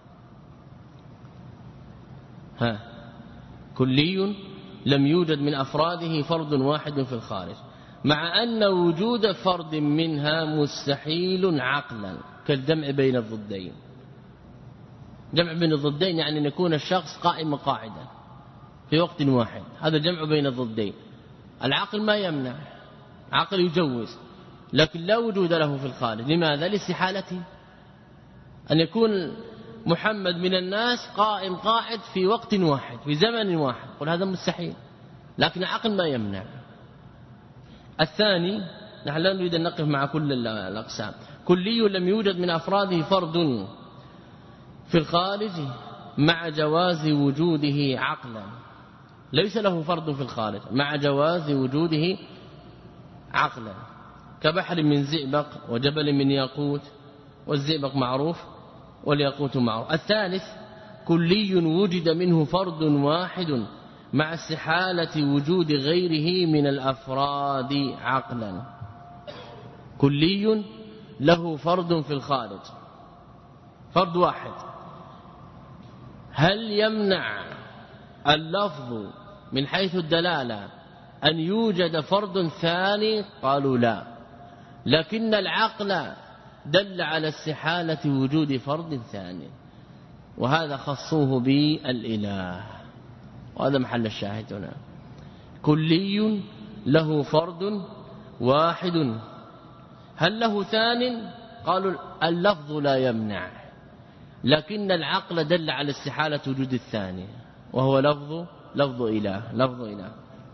ها كلي لم يوجد من أفراده فرد واحد في الخارج، مع أن وجود فرد منها مستحيل عقلا، كالجمع بين الضدين. جمع بين الضدين يعني أن يكون الشخص قائما قاعدا في وقت واحد، هذا جمع بين الضدين. العقل ما يمنع، عقل يجوز، لكن لا وجود له في الخارج. لماذا؟ لاستحالته أن يكون محمد من الناس قائم قاعد في وقت واحد في زمن واحد، قل هذا مستحيل، لكن العقل ما يمنع. الثاني نحن لا نريد أن نقف مع كل الأقسام. كلي لم يوجد من أفراده فرد في الخارج مع جواز وجوده عقلا، ليس له فرد في الخارج مع جواز وجوده عقلا، كبحر من زئبق وجبل من ياقوت، والزئبق معروف والياقوت معروف. الثالث كلي وجد منه فرد واحد مع استحالة وجود غيره من الأفراد عقلا. كلي له فرد في الخارج، فرد واحد، هل يمنع اللفظ من حيث الدلالة أن يوجد فرد ثاني؟ قالوا لا، لكن العقل دل على استحالة وجود فرد ثاني، وهذا خصوه بالإله، وهذا محل الشاهد هنا. كلي له فرد واحد، هل له ثان؟ قالوا اللفظ لا يمنع، لكن العقل دل على استحالة وجود الثاني، وهو لفظ لفظ إله لفظ إله.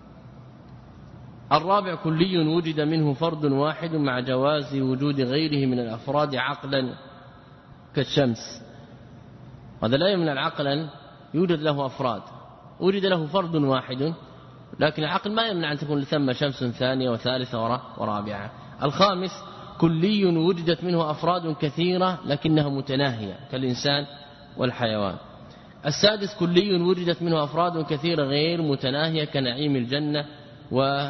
الرابع كلي وجد منه فرد واحد مع جواز وجود غيره من الأفراد عقلا، كالشمس، هذا لا يمنع العقل أن يوجد له أفراد، وجد له فرد واحد، لكن العقل ما يمنع أن تكون ثم شمس ثانية وثالثة ورابعة. الخامس كلي وجدت منه أفراد كثيرة لكنها متناهية كالإنسان والحيوان. السادس كلي وجدت منه أفراد كثيرة غير متناهية كنعيم الجنة و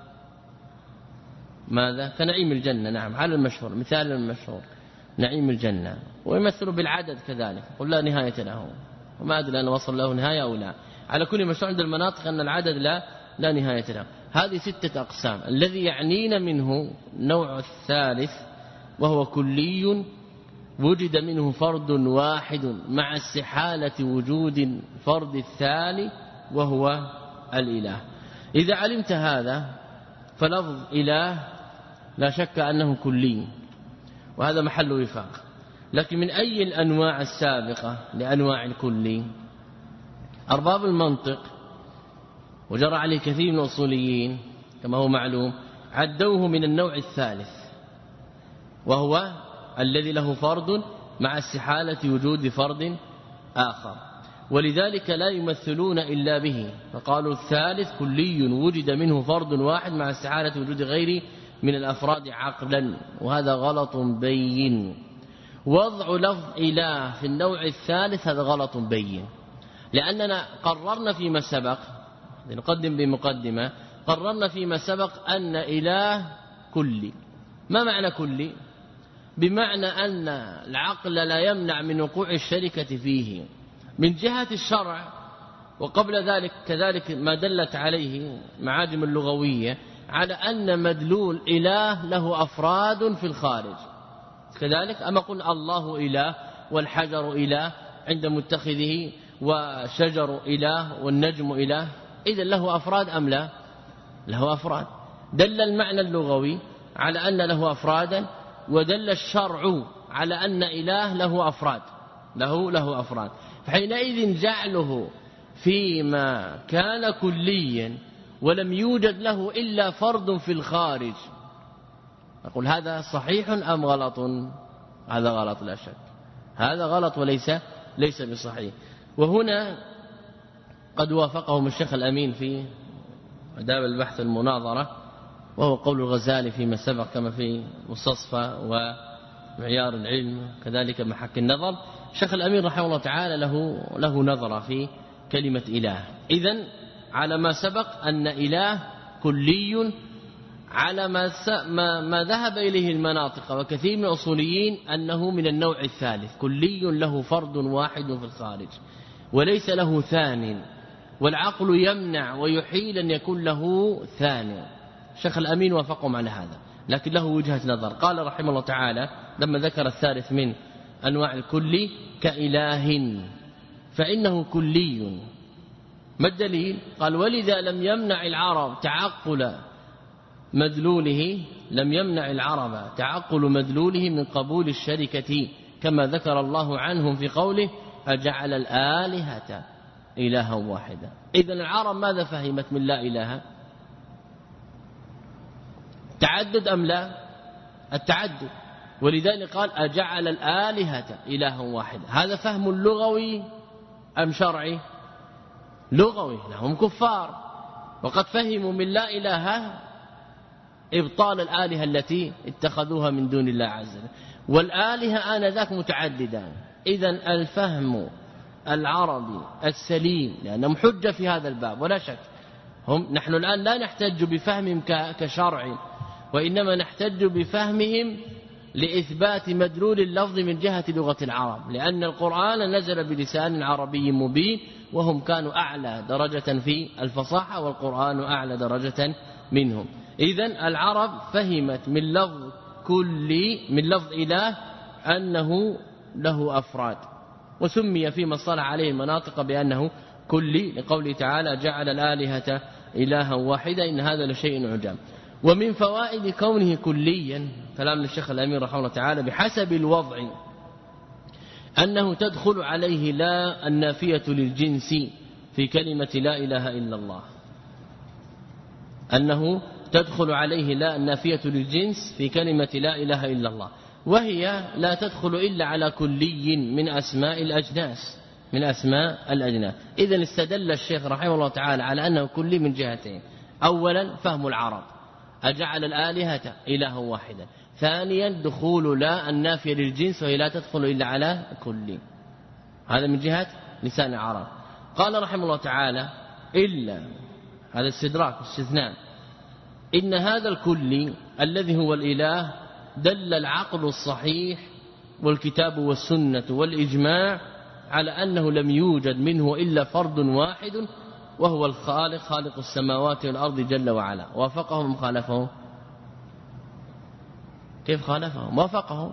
ماذا كنعيم الجنة. نعم على المشهور، مثال المشهور نعيم الجنة، ويمثل بالعدد كذلك، قل لا نهاية له، وما أدري أن وصل له نهاية أو لا. على كل مشروع عند المناطق أن العدد لا لا نهاية له. هذه ستة أقسام. الذي يعنينا منه نوع الثالث وهو كلي وجد منه فرد واحد مع استحالة وجود فرد الثاني وهو الإله. إذا علمت هذا فلفظ إله لا شك أنه كلي، وهذا محل وفاق. لكن من أي الأنواع السابقة لأنواع الكلي؟ أرباب المنطق وجرى عليه كثير من الأصوليين كما هو معلوم عدوه من النوع الثالث، وهو الذي له فرد مع استحالة وجود فرد آخر، ولذلك لا يمثلون إلا به، فقالوا الثالث كلي وجد منه فرد واحد مع استحالة وجود غيره من الأفراد عقلا، وهذا غلط بين. وضع لفظ إله في النوع الثالث هذا غلط بين، لأننا قررنا فيما سبق، نقدم بمقدمة، قررنا فيما سبق أن إله كلي. ما معنى كلي؟ بمعنى أن العقل لا يمنع من وقوع الشركة فيه من جهة الشرع، وقبل ذلك كذلك ما دلت عليه معاجم اللغوية على أن مدلول إله له أفراد في الخارج كذلك. أما قلنا الله إله والحجر إله عند متخذه، وشجر إله والنجم إله، إذن له أفراد أم لا؟ له أفراد. دل المعنى اللغوي على أن له أفرادا، ودل الشرع على أن إله له أفراد له له أفراد فحينئذ جعله فيما كان كليا ولم يوجد له إلا فرد في الخارج، أقول هذا صحيح أم غلط؟ هذا غلط لا شك، هذا غلط وليس ليس بصحيح. وهنا قد وافقهم الشيخ الأمين في آداب البحث المناظرة، وهو قول الغزالي فيما سبق كما في مستصفى ومعيار العلم كذلك محك النظر. الشيخ الأمين رحمه الله تعالى له له نظرة في كلمة إله. إذن على ما سبق أن إله كلي على ما ما, ما ذهب إليه المناطق وكثير من الأصوليين أنه من النوع الثالث، كلي له فرد واحد في الخارج وليس له ثان، والعقل يمنع ويحيل أن يكون له ثاني. الشيخ الأمين وافقهم على هذا، لكن له وجهة نظر. قال رحمه الله تعالى لما ذكر الثالث من أنواع الكلي كإله فإنه كلي. ما الدليل؟ قال ولذا لم يمنع العرب تعقل مدلوله لم يمنع العرب تعقل مدلوله من قبول الشركة، كما ذكر الله عنهم في قوله أجعل الآلهة إلها واحدا. إذن العرب ماذا فهمت من لا إله؟ تعدد أم لا؟ التعدد، ولذلك قال أجعل الآلهة إلها واحدا. هذا فهم لغوي أم شرعي؟ لغوي، هم كفار وقد فهموا من لا إله إبطال الآلهة التي اتخذوها من دون الله عز وجل، والآلهة آنذاك متعددان. إذن الفهم العربي السليم لأنهم حجة في هذا الباب ولا شك، هم نحن الآن لا نحتج بفهمهم كشرع، وإنما نحتج بفهمهم لإثبات مدلول اللفظ من جهة لغة العرب، لأن القرآن نزل بلسان عربي مبين، وهم كانوا أعلى درجة في الفصاحة والقرآن أعلى درجة منهم. إذن العرب فهمت من لفظ كلي من لفظ إله أنه له أفراد، وسمي فيما صلح عليه المناطق بأنه كلي لقوله تعالى جعل الآلهة إلها واحدا إن هذا لشيء عجاب. ومن فوائد كونه كليا كلام الشيخ الأمين رحمه الله تعالى بحسب الوضع أنه تدخل عليه لا النافية للجنس في كلمة لا إله إلا الله، أنه تدخل عليه لا النافية للجنس في كلمة لا إله إلا الله، وهي لا تدخل إلا على كلي من أسماء الأجناس من أسماء الأجناس. إذن استدل الشيخ رحمه الله تعالى على أنه كلي من جهتين: أولا فهم العرب أجعل الآلهة إله واحدا. ثانيا دخول لا النافية للجنس وهي لا تدخل إلا على كل. هذا من جهة لسان العرب. قال رحمه الله تعالى إلا هذا استدراك استثناء إن هذا الكل الذي هو الإله دل العقل الصحيح والكتاب والسنة والإجماع على أنه لم يوجد منه إلا فرد واحد وهو الخالق خالق السماوات والأرض جل وعلا. وافقهم ام خالفهم؟ كيف خالفهم؟ وافقهم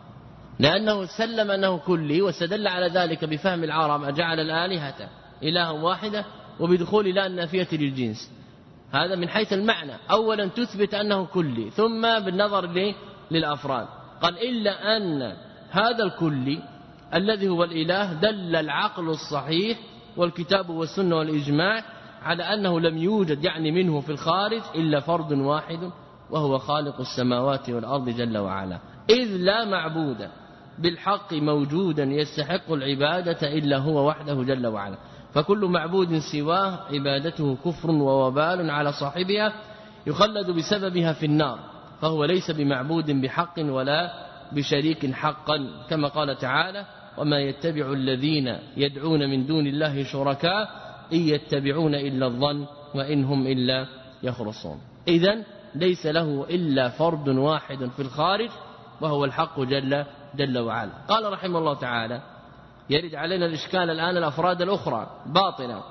لأنه سلم أنه كلي واستدل على ذلك بفهم العرب أجعل الآلهة إله واحدة وبدخول لا النافية للجنس. هذا من حيث المعنى أولا تثبت أنه كلي ثم بالنظر للأفراد قال إلا أن هذا الكلي الذي هو الإله دل العقل الصحيح والكتاب والسنة والإجماع على أنه لم يوجد يعني منه في الخارج إلا فرد واحد وهو خالق السماوات والأرض جل وعلا إذ لا معبود بالحق موجودا يستحق العبادة إلا هو وحده جل وعلا فكل معبود سواه عبادته كفر ووبال على صاحبها يخلد بسببها في النار فهو ليس بمعبود بحق ولا بشريك حقا كما قال تعالى وما يتبع الذين يدعون من دون الله شركاء إن يتبعون إلا الظن وإن هم إلا يخرصون. إذن ليس له إلا فرد واحد في الخارج وهو الحق جل جل وعلا. قال رحمه الله تعالى يرد علينا الإشكال الآن الأفراد الأخرى باطلة.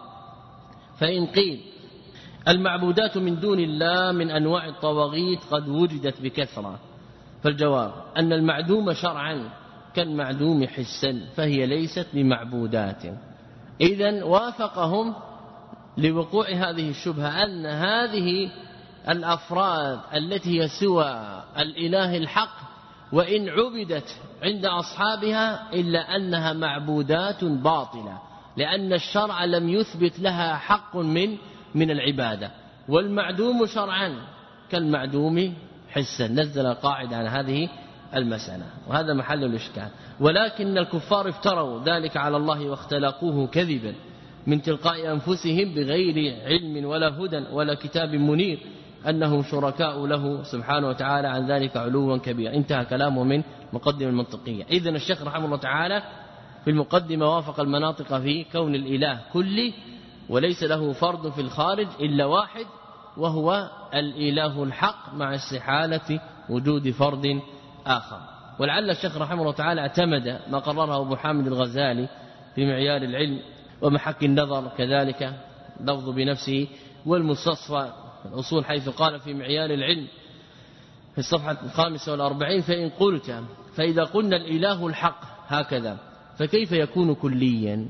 فإن قيل المعبودات من دون الله من أنواع الطواغيت قد وجدت بكثرة فالجواب أن المعدوم شرعا كالمعدوم حسا فهي ليست بمعبودات. إذن وافقهم لوقوع هذه الشبهة أن هذه الأفراد التي هي سوى الإله الحق وإن عبدت عند أصحابها إلا أنها معبودات باطلة لأن الشرع لم يثبت لها حق من من العبادة والمعدوم شرعا كالمعدوم حسا. نزل قاعدة عن هذه المسألة وهذا محل الإشكال. ولكن الكفار افتروا ذلك على الله واختلقوه كذبا من تلقاء أنفسهم بغير علم ولا هدى ولا كتاب منير أنهم شركاء له سبحانه وتعالى عن ذلك علوا كبيرا. انتهى كلامه من مقدمة المنطقية. إذن الشيخ رحمه الله تعالى في المقدمة وافق المناطق في كون الإله كلي وليس له فرد في الخارج إلا واحد وهو الإله الحق مع استحالة وجود فرد آخر. ولعل الشيخ رحمه الله تعالى اعتمد ما قرره أبو حامد الغزالي في معيار العلم ومحك النظر كذلك لفظ بنفسه والمستصفى الأصول حيث قال في معيار العلم في الصفحة الخامسة والأربعين فإن قلت فإذا قلنا الإله الحق هكذا فكيف يكون كليا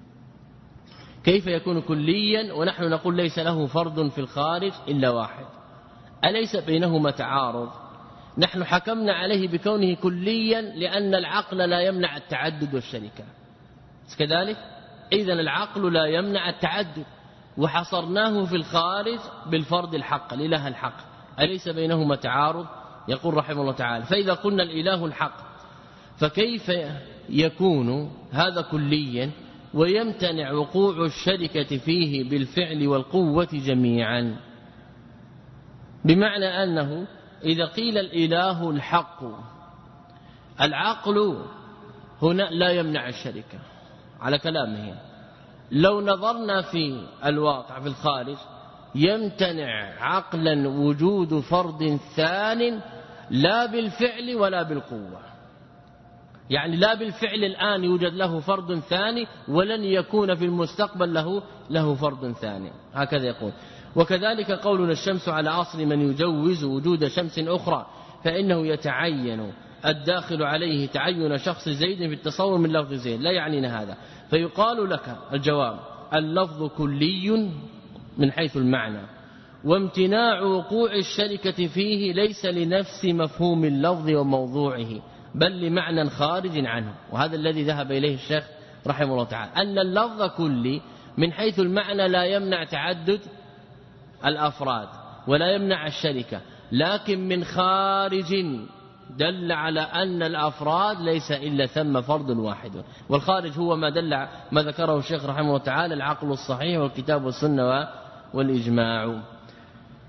كيف يكون كليا ونحن نقول ليس له فرد في الخارج إلا واحد أليس بينهما تعارض؟ نحن حكمنا عليه بكونه كليا لأن العقل لا يمنع التعدد والشركة كذلك إذن العقل لا يمنع التعدد وحصرناه في الخارج بالفرد الحق الإله الحق أليس بينهما تعارض؟ يقول رحمه الله تعالى فإذا قلنا الإله الحق فكيف يكون هذا كليا ويمتنع وقوع الشركة فيه بالفعل والقوة جميعا بمعنى أنه إذا قيل الإله الحق العقل هنا لا يمنع الشركة على كلامه لو نظرنا في الواقع في الخارج يمتنع عقلا وجود فرد ثان لا بالفعل ولا بالقوة يعني لا بالفعل الآن يوجد له فرد ثاني ولن يكون في المستقبل له له فرد ثاني هكذا يقول. وكذلك قولنا الشمس على أصل من يجوز وجود شمس أخرى فإنه يتعين الداخل عليه تعين شخص زيد في التصور من لفظ زيد لا يعنينا هذا. فيقال لك الجواب اللفظ كلي من حيث المعنى وامتناع وقوع الشركة فيه ليس لنفس مفهوم اللفظ وموضوعه بل لمعنى خارج عنه. وهذا الذي ذهب إليه الشيخ رحمه الله تعالى أن اللفظ كلي من حيث المعنى لا يمنع تعدد الأفراد ولا يمنع الشركة لكن من خارج دل على أن الأفراد ليس إلا ثم فرد واحد والخارج هو ما دل ما ذكره الشيخ رحمه الله تعالى العقل الصحيح والكتاب والسنة والإجماع.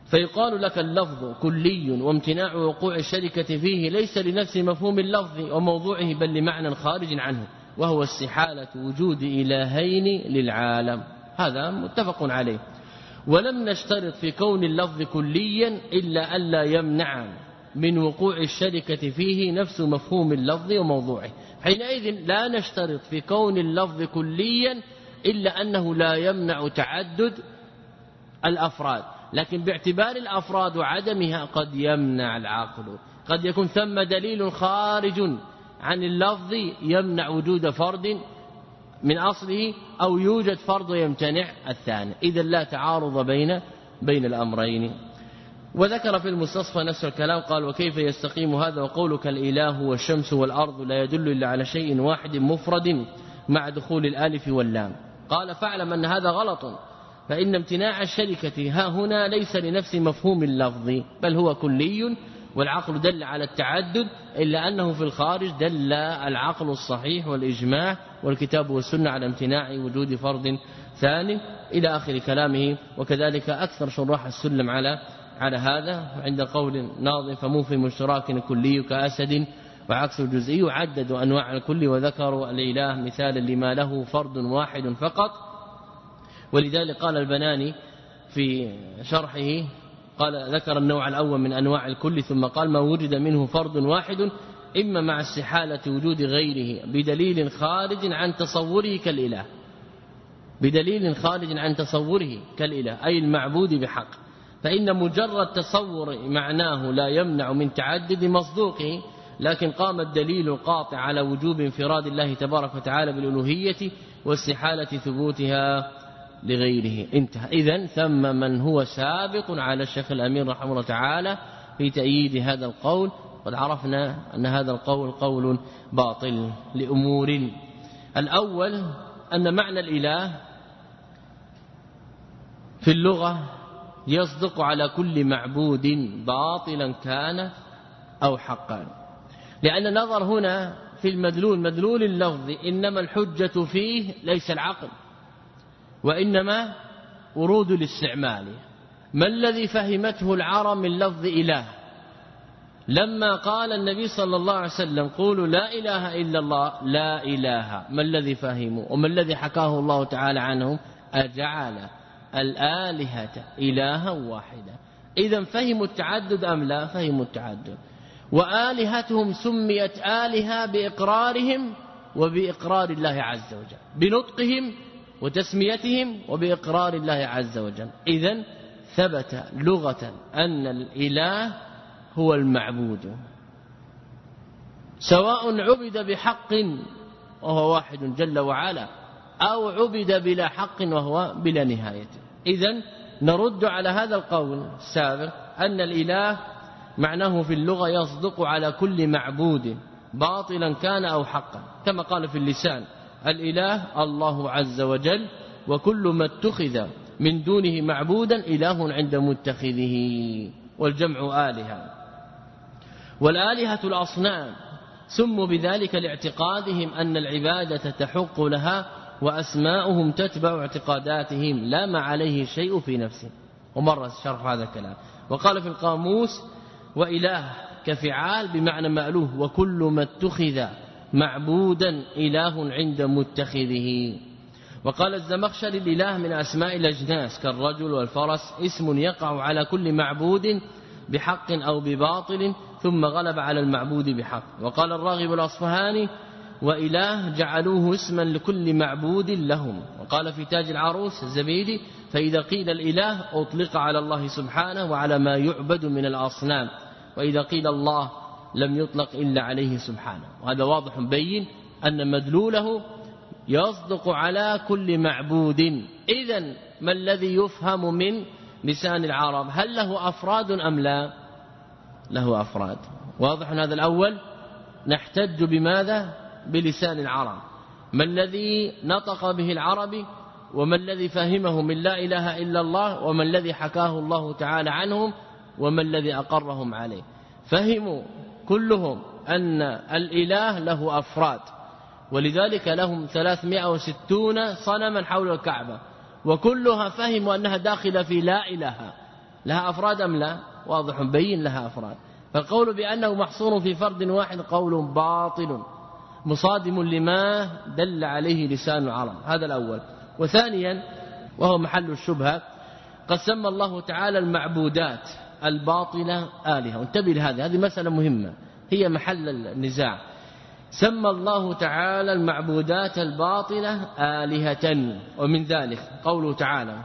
فيقال لك اللفظ كلي وامتناع وقوع الشركة فيه ليس لنفس مفهوم اللفظ وموضوعه بل لمعنى خارج عنه، وهو استحالة وجود إلهين للعالم، هذا متفق عليه. ولم نشترط في كون اللفظ كليا إلا ألا يمنع من وقوع الشركة فيه نفس مفهوم اللفظ وموضوعه، حينئذ لا نشترط في كون اللفظ كليا إلا أنه لا يمنع تعدد الأفراد، لكن باعتبار الأفراد وعدمها قد يمنع العقل، قد يكون ثم دليل خارج عن اللفظ يمنع وجود فرد من أصله أو يوجد فرد ويمتنع الثاني، إذا لا تعارض بين بين الأمرين. وذكر في المستصفى نفس الكلام قال: وكيف يستقيم هذا وقولك الإله والشمس والأرض لا يدل إلا على شيء واحد مفرد مع دخول الآلف واللام. قال: فاعلم أن هذا غلط، فإن امتناع الشركة ها هنا ليس لنفس مفهوم اللفظ بل هو كلي، والعقل دل على التعدد، إلا أنه في الخارج دل العقل الصحيح والإجماع والكتاب والسنة على امتناع وجود فرد ثاني إلى آخر كلامه. وكذلك أكثر شراح السلم على على هذا، عند قول ناظم: فموفي اشتراك كلي كأسد وعكس الجزئي، وعددوا أنواع الكل وذكروا الإله مثالا لما له فرد واحد فقط. ولذلك قال البناني في شرحه، قال ذكر النوع الأول من أنواع الكل ثم قال: ما وجد منه فرد واحد إما مع استحالة وجود غيره بدليل خارج عن تصوره كالإله، بدليل خارج عن تصوره كالإله أي المعبود بحق، فإن مجرد تصور معناه لا يمنع من تعدد مصدوقه، لكن قام الدليل القاطع على وجوب انفراد الله تبارك وتعالى بالألوهية واستحالة ثبوتها لغيره. انتهى. إذن ثم من هو سابق على الشيخ الأمين رحمه الله تعالى في تأييد هذا القول. قد عرفنا أن هذا القول قول باطل لأمور: الأول أن معنى الإله في اللغة يصدق على كل معبود باطلا كان أو حقا، لأن النظر هنا في المدلول، مدلول اللفظ إنما الحجة فيه ليس العقل وإنما ورود الاستعمال. ما الذي فهمته العرب من لفظ إله؟ لما قال النبي صلى الله عليه وسلم: قولوا لا إله إلا الله، لا إله، ما الذي فهموا وما الذي حكاه الله تعالى عنهم؟ أجعل الآلهة إلها واحدا. إذن فهموا التعدد أم لا؟ فهموا التعدد. وآلهتهم سميت آلهة بإقرارهم وبإقرار الله عز وجل، بنطقهم وتسميتهم وبإقرار الله عز وجل. إذن ثبت لغة أن الإله هو المعبود، سواء عبد بحق وهو واحد جل وعلا أو عبد بلا حق وهو بلا نهاية. إذن نرد على هذا القول السابق أن الإله معناه في اللغة يصدق على كل معبود باطلا كان أو حقا، كما قال في اللسان: الإله الله عز وجل، وكل ما اتخذ من دونه معبودا إله عند متخذه، والجمع آلهة. والآلهة الأصنام سموا بذلك لاعتقادهم أن العبادة تحق لها، وأسماؤهم تتبع اعتقاداتهم لا ما عليه شيء في نفسه. ومر شرح هذا الكلام. وقال في القاموس: وإله كفعال بمعنى مألوه، وكل ما اتخذ معبودا إله عند متخذه. وقال الزمخشري: الإله من أسماء الأجناس كالرجل والفرس، اسم يقع على كل معبود بحق أو بباطل ثم غلب على المعبود بحق. وقال الراغب الأصفهاني: وإله جعلوه اسما لكل معبود لهم. وقال في تاج العروس الزبيدي: فإذا قيل الإله أطلق على الله سبحانه وعلى ما يعبد من الأصنام، وإذا قيل الله لم يطلق إلا عليه سبحانه. وهذا واضح بين أن مدلوله يصدق على كل معبود. إذن ما الذي يفهم من لسان العرب؟ هل له أفراد أم لا؟ له أفراد. واضح هذا الأول. نحتج بماذا؟ بلسان العرب. ما الذي نطق به العربي وما الذي فهمه من لا إله إلا الله وما الذي حكاه الله تعالى عنهم وما الذي أقرهم عليه؟ فهموا كلهم أن الإله له أفراد، ولذلك لهم ثلاثمائة وستون صنما حول الكعبة، وكلها فهموا أنها داخلة في لا إله، لها أفراد أم لا؟ واضح بين لها أفراد. فالقول بأنه محصور في فرد واحد قول باطل مصادم لما دل عليه لسان العرب. هذا الأول. وثانيا وهو محل الشبهة قد سمى الله تعالى المعبودات الباطلة آلهة. وانتبه لهذا، هذه مسألة مهمة هي محل النزاع. سمى الله تعالى المعبودات الباطلة آلهة، ومن ذلك قوله تعالى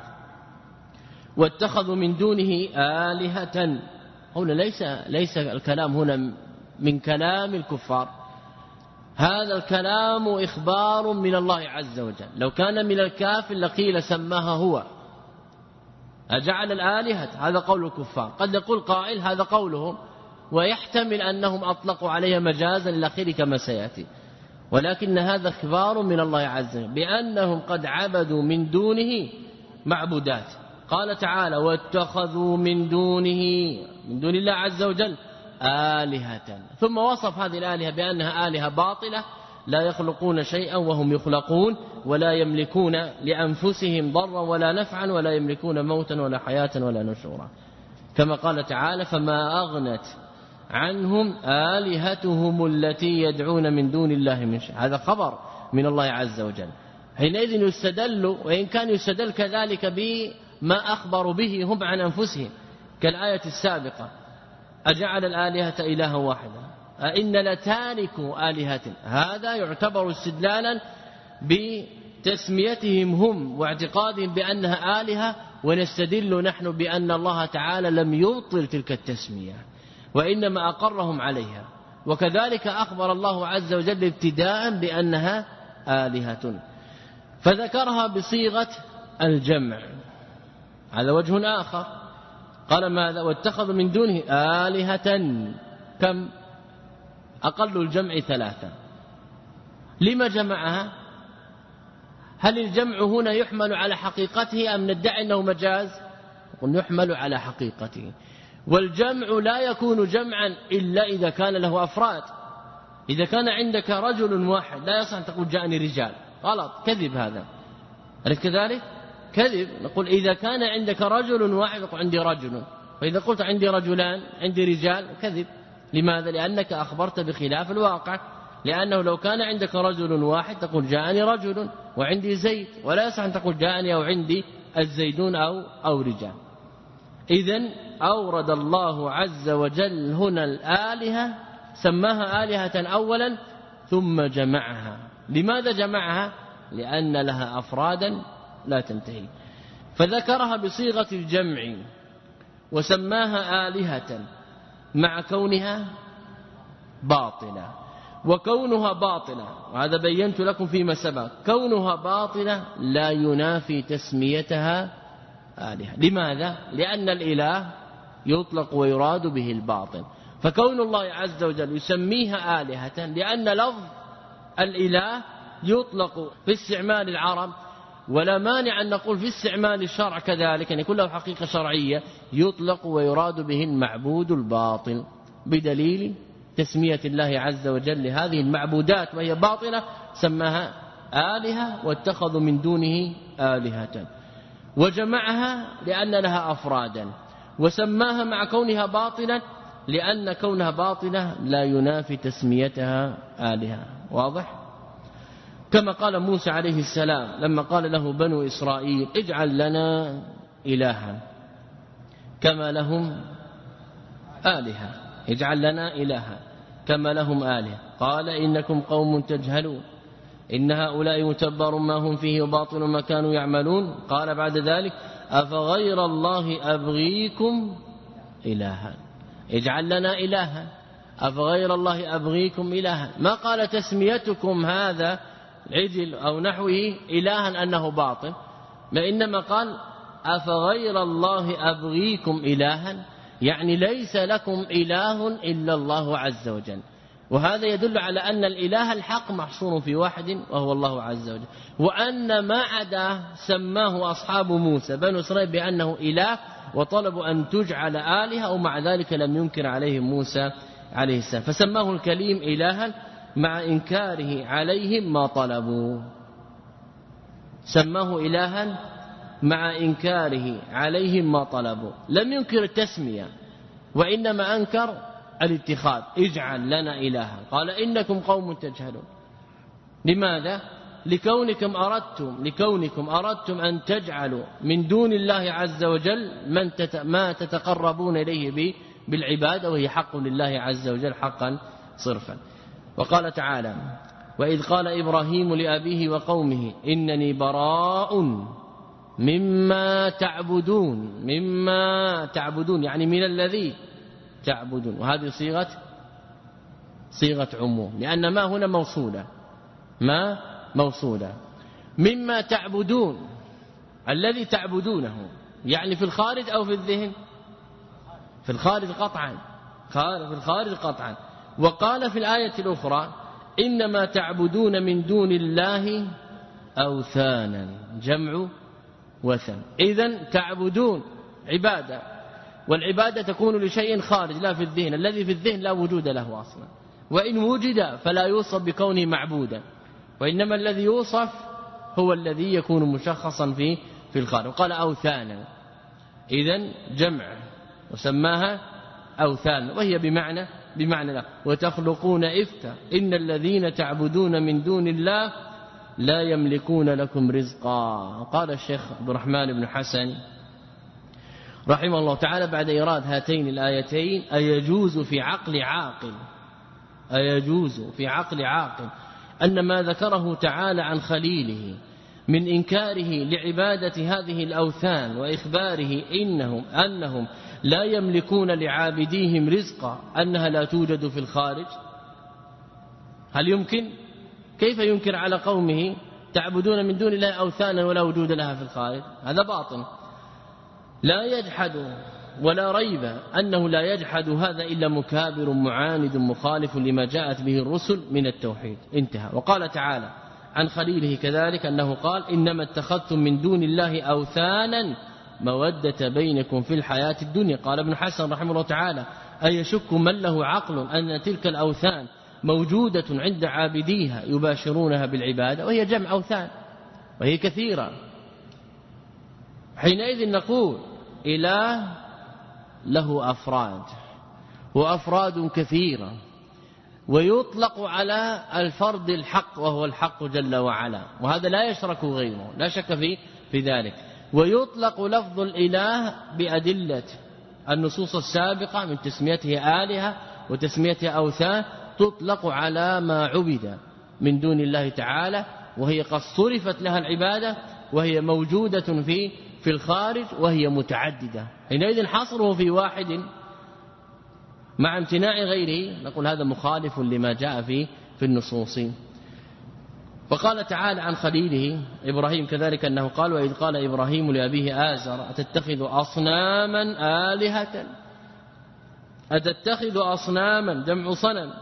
واتخذوا من دونه آلهة. هنا ليس ليس الكلام هنا من كلام الكفار، هذا الكلام إخبار من الله عز وجل. لو كان من الكافر لقيل سماها هو، أجعل الآلهة، هذا قول الكفار. قد يقول قائل هذا قولهم، ويحتمل أنهم أطلقوا عليها مجازا للأخير كما سيأتي، ولكن هذا إخبار من الله عز وجل بأنهم قد عبدوا من دونه معبودات. قال تعالى واتخذوا من دونه من دون الله عز وجل آلهة، ثم وصف هذه الآلهة بأنها آلهة باطلة لا يخلقون شيئا وهم يخلقون، ولا يملكون لأنفسهم ضرا ولا نفعا، ولا يملكون موتا ولا حياة ولا نشورا، كما قال تعالى فما أغنت عنهم آلهتهم التي يدعون من دون الله من شيء. هذا خبر من الله عز وجل. حينئذ يستدل، وإن كان يستدل كذلك بما أخبروا به هم عن أنفسهم كالآية السابقة أجعل الآلهة إلها واحدا أئن لتاركوا آلهة، هذا يعتبر استدلالا بتسميتهم هم واعتقادهم بأنها آلهة، ونستدل نحن بأن الله تعالى لم يبطل تلك التسمية وإنما أقرهم عليها. وكذلك أخبر الله عز وجل ابتداء بأنها آلهة، فذكرها بصيغة الجمع. هذا وجه آخر. قال ماذا واتخذوا من دونه آلهة، كم؟ أقل الجمع ثلاثة. لما جمعها؟ هل الجمع هنا يحمل على حقيقته أم ندعي أنه مجاز؟ قل يحمل على حقيقته. والجمع لا يكون جمعا إلا إذا كان له أفراد. إذا كان عندك رجل واحد لا يصح أن تقول جاءني رجال، غلط، كذب هذا. أليس كذلك؟ كذب. نقول إذا كان عندك رجل واحد نقول عندي رجل، وإذا قلت عندي رجلان عندي رجال، كذب. لماذا؟ لأنك أخبرت بخلاف الواقع. لأنه لو كان عندك رجل واحد تقول جاءني رجل وعندي زيد، ولا يصح أن تقول جاءني أو عندي الزيدون أو أو رجال. إذن أورد الله عز وجل هنا الآلهة، سماها آلهة أولا ثم جمعها. لماذا جمعها؟ لأن لها أفرادا لا تنتهي، فذكرها بصيغة الجمع وسماها آلهة مع كونها باطلة. وكونها باطلة، وهذا بينت لكم فيما سبق، كونها باطلة لا ينافي تسميتها آلهة. لماذا؟ لأن الإله يطلق ويراد به الباطل، فكون الله عز وجل يسميها آلهة لأن لفظ الإله يطلق في استعمال العرب، ولا مانع أن نقول في استعمال الشرع كذلك، أن يكون له حقيقة شرعية، يطلق ويراد به المعبود الباطل، بدليل تسمية الله عز وجل لهذه المعبودات وهي باطلة سماها آلهة واتخذوا من دونه آلهة. وجمعها لأن لها أفرادا، وسماها مع كونها باطلة لأن كونها باطلة لا ينافي تسميتها آلهة. واضح؟ كما قال موسى عليه السلام لما قال له بنو إسرائيل اجعل لنا إلها كما لهم آلهة، اجعل لنا إلها كما لهم آلهة، قال إنكم قوم تجهلون إن هؤلاء متبر ما هم فيه وباطل ما كانوا يعملون. قال بعد ذلك أفغير الله أبغيكم إلها، اجعل لنا إلها، أفغير الله أبغيكم إلها. ما قال تسميتكم هذا عجل أو نحوه إلها أنه باطل، ما إنما قال أفغير الله أبغيكم إلها، يعني ليس لكم إله إلا الله عز وجل. وهذا يدل على أن الإله الحق محصور في واحد وهو الله عز وجل، وأن ما عدا سماه أصحاب موسى بنو إسرائيل بأنه إله وطلبوا أن تجعل آلهة، ومع ذلك لم ينكر عليهم موسى عليه السلام، فسماه الكليم إلها مع إنكاره عليهم ما طلبوا. سماه إلها مع إنكاره عليهم ما طلبوا. لم ينكر التسمية وإنما أنكر الاتخاذ. اجعل لنا إلها، قال إنكم قوم تجهلون. لماذا؟ لكونكم أردتم لكونكم أردتم أن تجعلوا من دون الله عز وجل من تت ما تتقربون إليه بالعبادة، وهي حق لله عز وجل حقا صرفا. وقال تعالى: وإذ قال إبراهيم لأبيه وقومه إنني براء مما تعبدون. مما تعبدون يعني من الذي تعبدون، وهذه صيغة صيغة عموم، لأن ما هنا موصولة ما موصولة. مما تعبدون الذي تعبدونه يعني في الخارج أو في الذهن؟ في الخارج قطعا، في الخارج قطعا. وقال في الآية الأخرى: إنما تعبدون من دون الله أوثانا، جمع وثن. إذن تعبدون عبادة، والعبادة تكون لشيء خارج لا في الذهن. الذي في الذهن لا وجود له أصلا، وإن وجد فلا يوصف بكونه معبودا، وإنما الذي يوصف هو الذي يكون مشخصا في في الخارج. وقال أوثانا، إذن جمع وسماها أوثان، وهي بمعنى بمعنى لا. وتخلقون إفكا إن الذين تعبدون من دون الله لا يملكون لكم رزقا. قال الشيخ عبد الرحمن بن حسن رحمه الله تعالى بعد إيراد هاتين الآيتين: أيجوز في عقل عاقل أيجوز في عقل عاقل أن ما ذكره تعالى عن خليله من إنكاره لعبادة هذه الأوثان وإخباره إنهم أنهم لا يملكون لعابديهم رزقا أنها لا توجد في الخارج؟ هل يمكن؟ كيف ينكر على قومه تعبدون من دون الله أوثانا ولا وجود لها في الخارج؟ هذا باطل. لا يجحد ولا ريب أنه لا يجحد هذا إلا مكابر معاند مخالف لما جاءت به الرسل من التوحيد. انتهى. وقال تعالى عن خليله كذلك أنه قال: إنما اتخذتم من دون الله أوثانا مودة بينكم في الحياة الدنيا. قال ابن حسن رحمه الله تعالى: أيشك من له عقل أن تلك الأوثان موجودة عند عابديها يباشرونها بالعبادة، وهي جمع أوثان وهي كثيرة. حينئذ نقول إله له أفراد، وأفراد كثيرة، ويطلق على الفرد الحق وهو الحق جل وعلا، وهذا لا يشرك غيره لا شك في في ذلك. ويطلق لفظ الإله بأدلة النصوص السابقة من تسميته آلهة وتسميته أوثان، تطلق على ما عبد من دون الله تعالى، وهي قد صرفت لها العبادة، وهي موجودة في في الخارج، وهي متعددة. حينئذ حصره في واحد مع امتناع غيره نقول هذا مخالف لما جاء في في النصوص. وقال تعالى عن خليله إبراهيم كذلك أنه قال: وإذ قال إبراهيم لأبيه آزر أتتخذ أصناما آلهة أتتخذ أصناما جمع صنم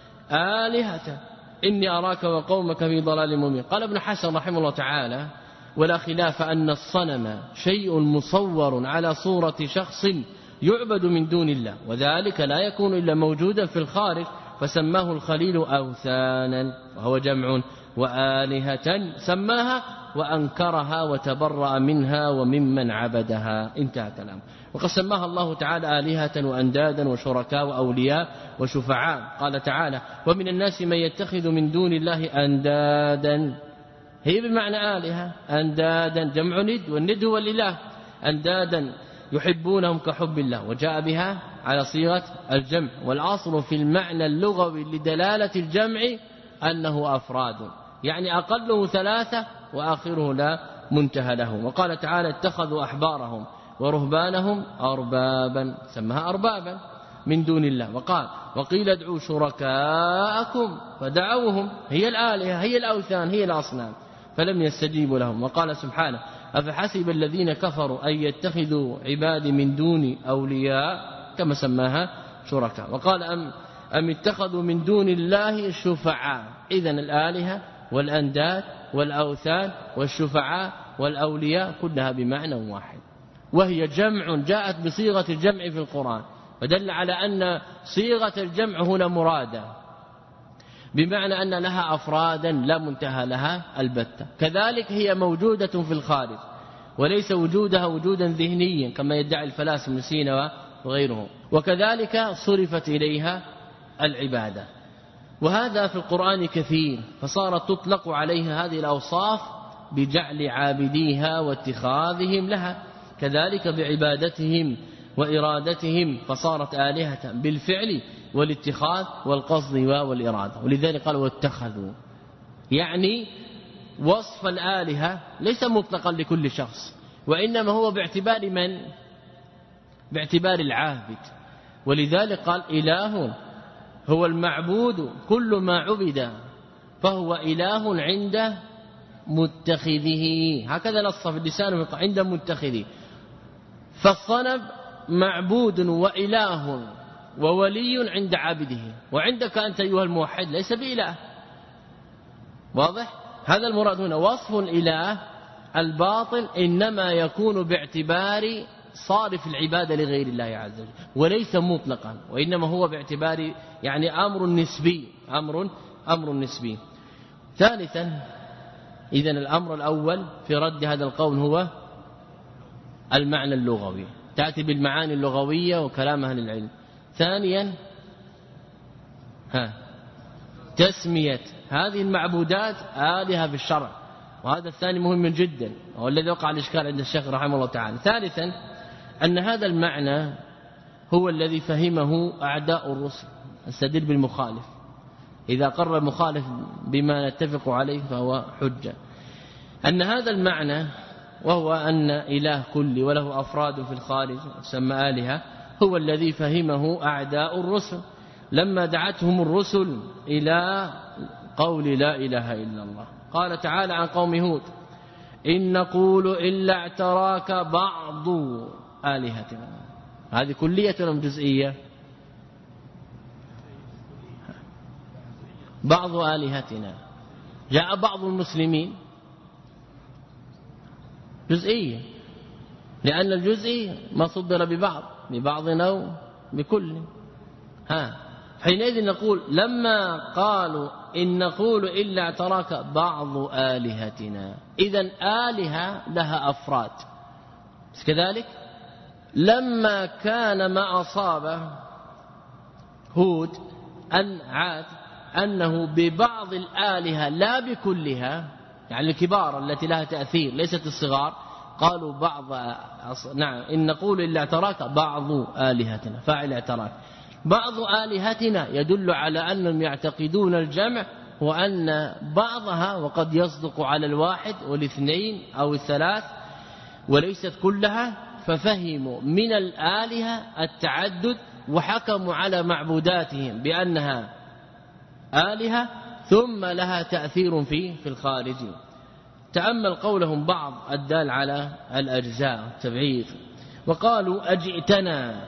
آلهة إني أراك وقومك في ضلال مبين. قال ابن حسن رحمه الله تعالى: ولا خلاف أن الصنم شيء مصور على صورة شخص يعبد من دون الله، وذلك لا يكون إلا موجودا في الخارج، فسماه الخليل أوثانا وهو جمع، وآلهة سماها وأنكرها وتبرأ منها وممن عبدها. انتهى كلام. وقد سماها الله تعالى آلهة وأندادا وشركاء وأولياء وشفعاء. قال تعالى: ومن الناس من يتخذ من دون الله أندادا، هي بمعنى آلهة، أندادا جمع ند، والند هو الإله، أندادا يحبونهم كحب الله، وجاء بها على صيغة الجمع، والأصل في المعنى اللغوي لدلالة الجمع أنه أفراد، يعني أقله ثلاثة وآخره لا منتهى له. وقال تعالى: اتخذوا أحبارهم ورهبانهم أربابا، سمها أربابا من دون الله. وقال: وقيل ادعوا شركاءكم فدعوهم، هي الآلهة هي الأوثان هي الأصنام، فلم يستجيبوا لهم. وقال سبحانه: أفحسب الذين كفروا أن يتخذوا عبادي من دون أولياء كما سماها شركاء. وقال: أم, أم اتخذوا من دون الله شفعاء. إذن الآلهة والأنداد والأوثان والشفعاء والأولياء كلها بمعنى واحد، وهي جمع جاءت بصيغة الجمع في القرآن، ودل على أن صيغة الجمع هنا مرادة، بمعنى أن لها أفرادا لا منتهى لها البتة. كذلك هي موجودة في الخارج، وليس وجودها وجودا ذهنيا كما يدعي الفلاسفة ابن سينا وغيره. وكذلك صرفت إليها العبادة، وهذا في القرآن كثير، فصارت تطلق عليها هذه الأوصاف بجعل عابديها واتخاذهم لها، كذلك بعبادتهم وإرادتهم، فصارت آلهة بالفعل والاتخاذ والقصد والإرادة. ولذلك قالوا واتخذوا، يعني وصف الآلهة ليس مطلقا لكل شخص، وإنما هو باعتبار من؟ باعتبار العابد. ولذلك قال إله هو المعبود كل ما عبد فهو إله عند متخذه، هكذا نص في اللسان عند متخذه. فالصنم معبود وإله وولي عند عابده، وعندك أنت أيها الموحد ليس بإله. واضح؟ هذا المراد هنا. وصف الإله الباطل إنما يكون باعتبار صارف العبادة لغير الله عز وجل، وليس مطلقا، وإنما هو باعتبار يعني أمر نسبي، أمر أمر نسبي. ثالثا، إذن الأمر الأول في رد هذا القول هو المعنى اللغوي، تأتي بالمعاني اللغوية وكلام أهل العلم. ثانيا ها تسمية هذه المعبودات آلهة بالشرع، وهذا الثاني مهم جدا، هو الذي وقع الإشكال عند الشيخ رحمه الله تعالى. ثالثا أن هذا المعنى هو الذي فهمه أعداء الرسل، استدل بالمخالف، إذا قرر المخالف بما نتفق عليه فهو حجة. أن هذا المعنى وهو أن إله كل وله أفراد في الخارج يسمى آلهة، هو الذي فهمه أعداء الرسل لما دعتهم الرسل إلى قول لا إله إلا الله. قال تعالى عن قوم هود إن نقول إلا اعتراك بعض آلهتنا، هذه كلية ولا جزئية؟ بعض آلهتنا. جاء بعض المسلمين جزئية، لأن الجزئي ما صدر ببعض ببعض أو بكل. ها حينئذ نقول لما قالوا إن نقول إلا اعتراك بعض آلهتنا، إذن آلهة لها أفراد كذلك. لما كان ما أصاب هود أن عاد أنه ببعض الآلهة لا بكلها، يعني الكبار التي لها تأثير ليست الصغار، قالوا بعض نعم إن نقول إلا اعتراك بعض آلهتنا، فاعل اعتراك بعض آلهتنا يدل على أنهم يعتقدون الجمع، وأن بعضها وقد يصدق على الواحد والاثنين أو الثلاث وليست كلها، ففهموا من الآلهة التعدد وحكموا على معبوداتهم بأنها آلهة ثم لها تأثير في في الخارج. تأمل قولهم بعض الدال على الأجزاء التبعيض، وقالوا أجئتنا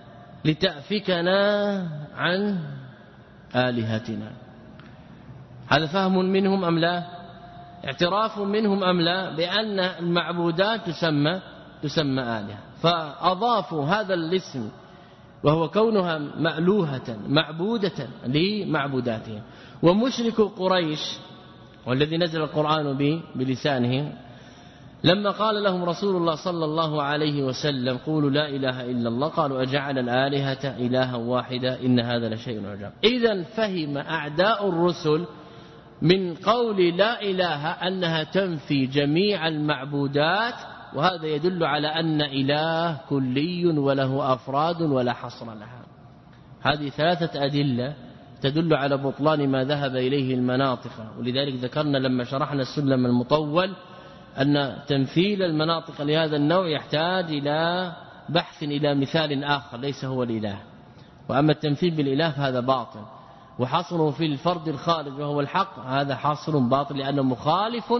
لتأفكنا عن آلهتنا. هذا فهم منهم أم لا؟ اعتراف منهم أم لا بأن المعبودات تسمى تسمى آلهة، فأضافوا هذا الاسم وهو كونها مألوهة معبودة لمعبوداتهم. ومشرك قريش والذي نزل القرآن به بلسانهم لما قال لهم رسول الله صلى الله عليه وسلم قولوا لا إله إلا الله، قالوا أجعل الآلهة إلها واحدة إن هذا لشيء عجاب. إذن فهم أعداء الرسل من قول لا إله أنها تنفي جميع المعبودات، وهذا يدل على أن إله كلي وله أفراد ولا حصر لها. هذه ثلاثة أدلة تدل على بطلان ما ذهب إليه المناطق، ولذلك ذكرنا لما شرحنا السلم المطول أن تمثيل المناطق لهذا النوع يحتاج إلى بحث إلى مثال آخر ليس هو الإله، وأما التمثيل بالإله فهذا باطل، وحصره في الفرد الخارج وهو الحق هذا حصر باطل، لأنه مخالف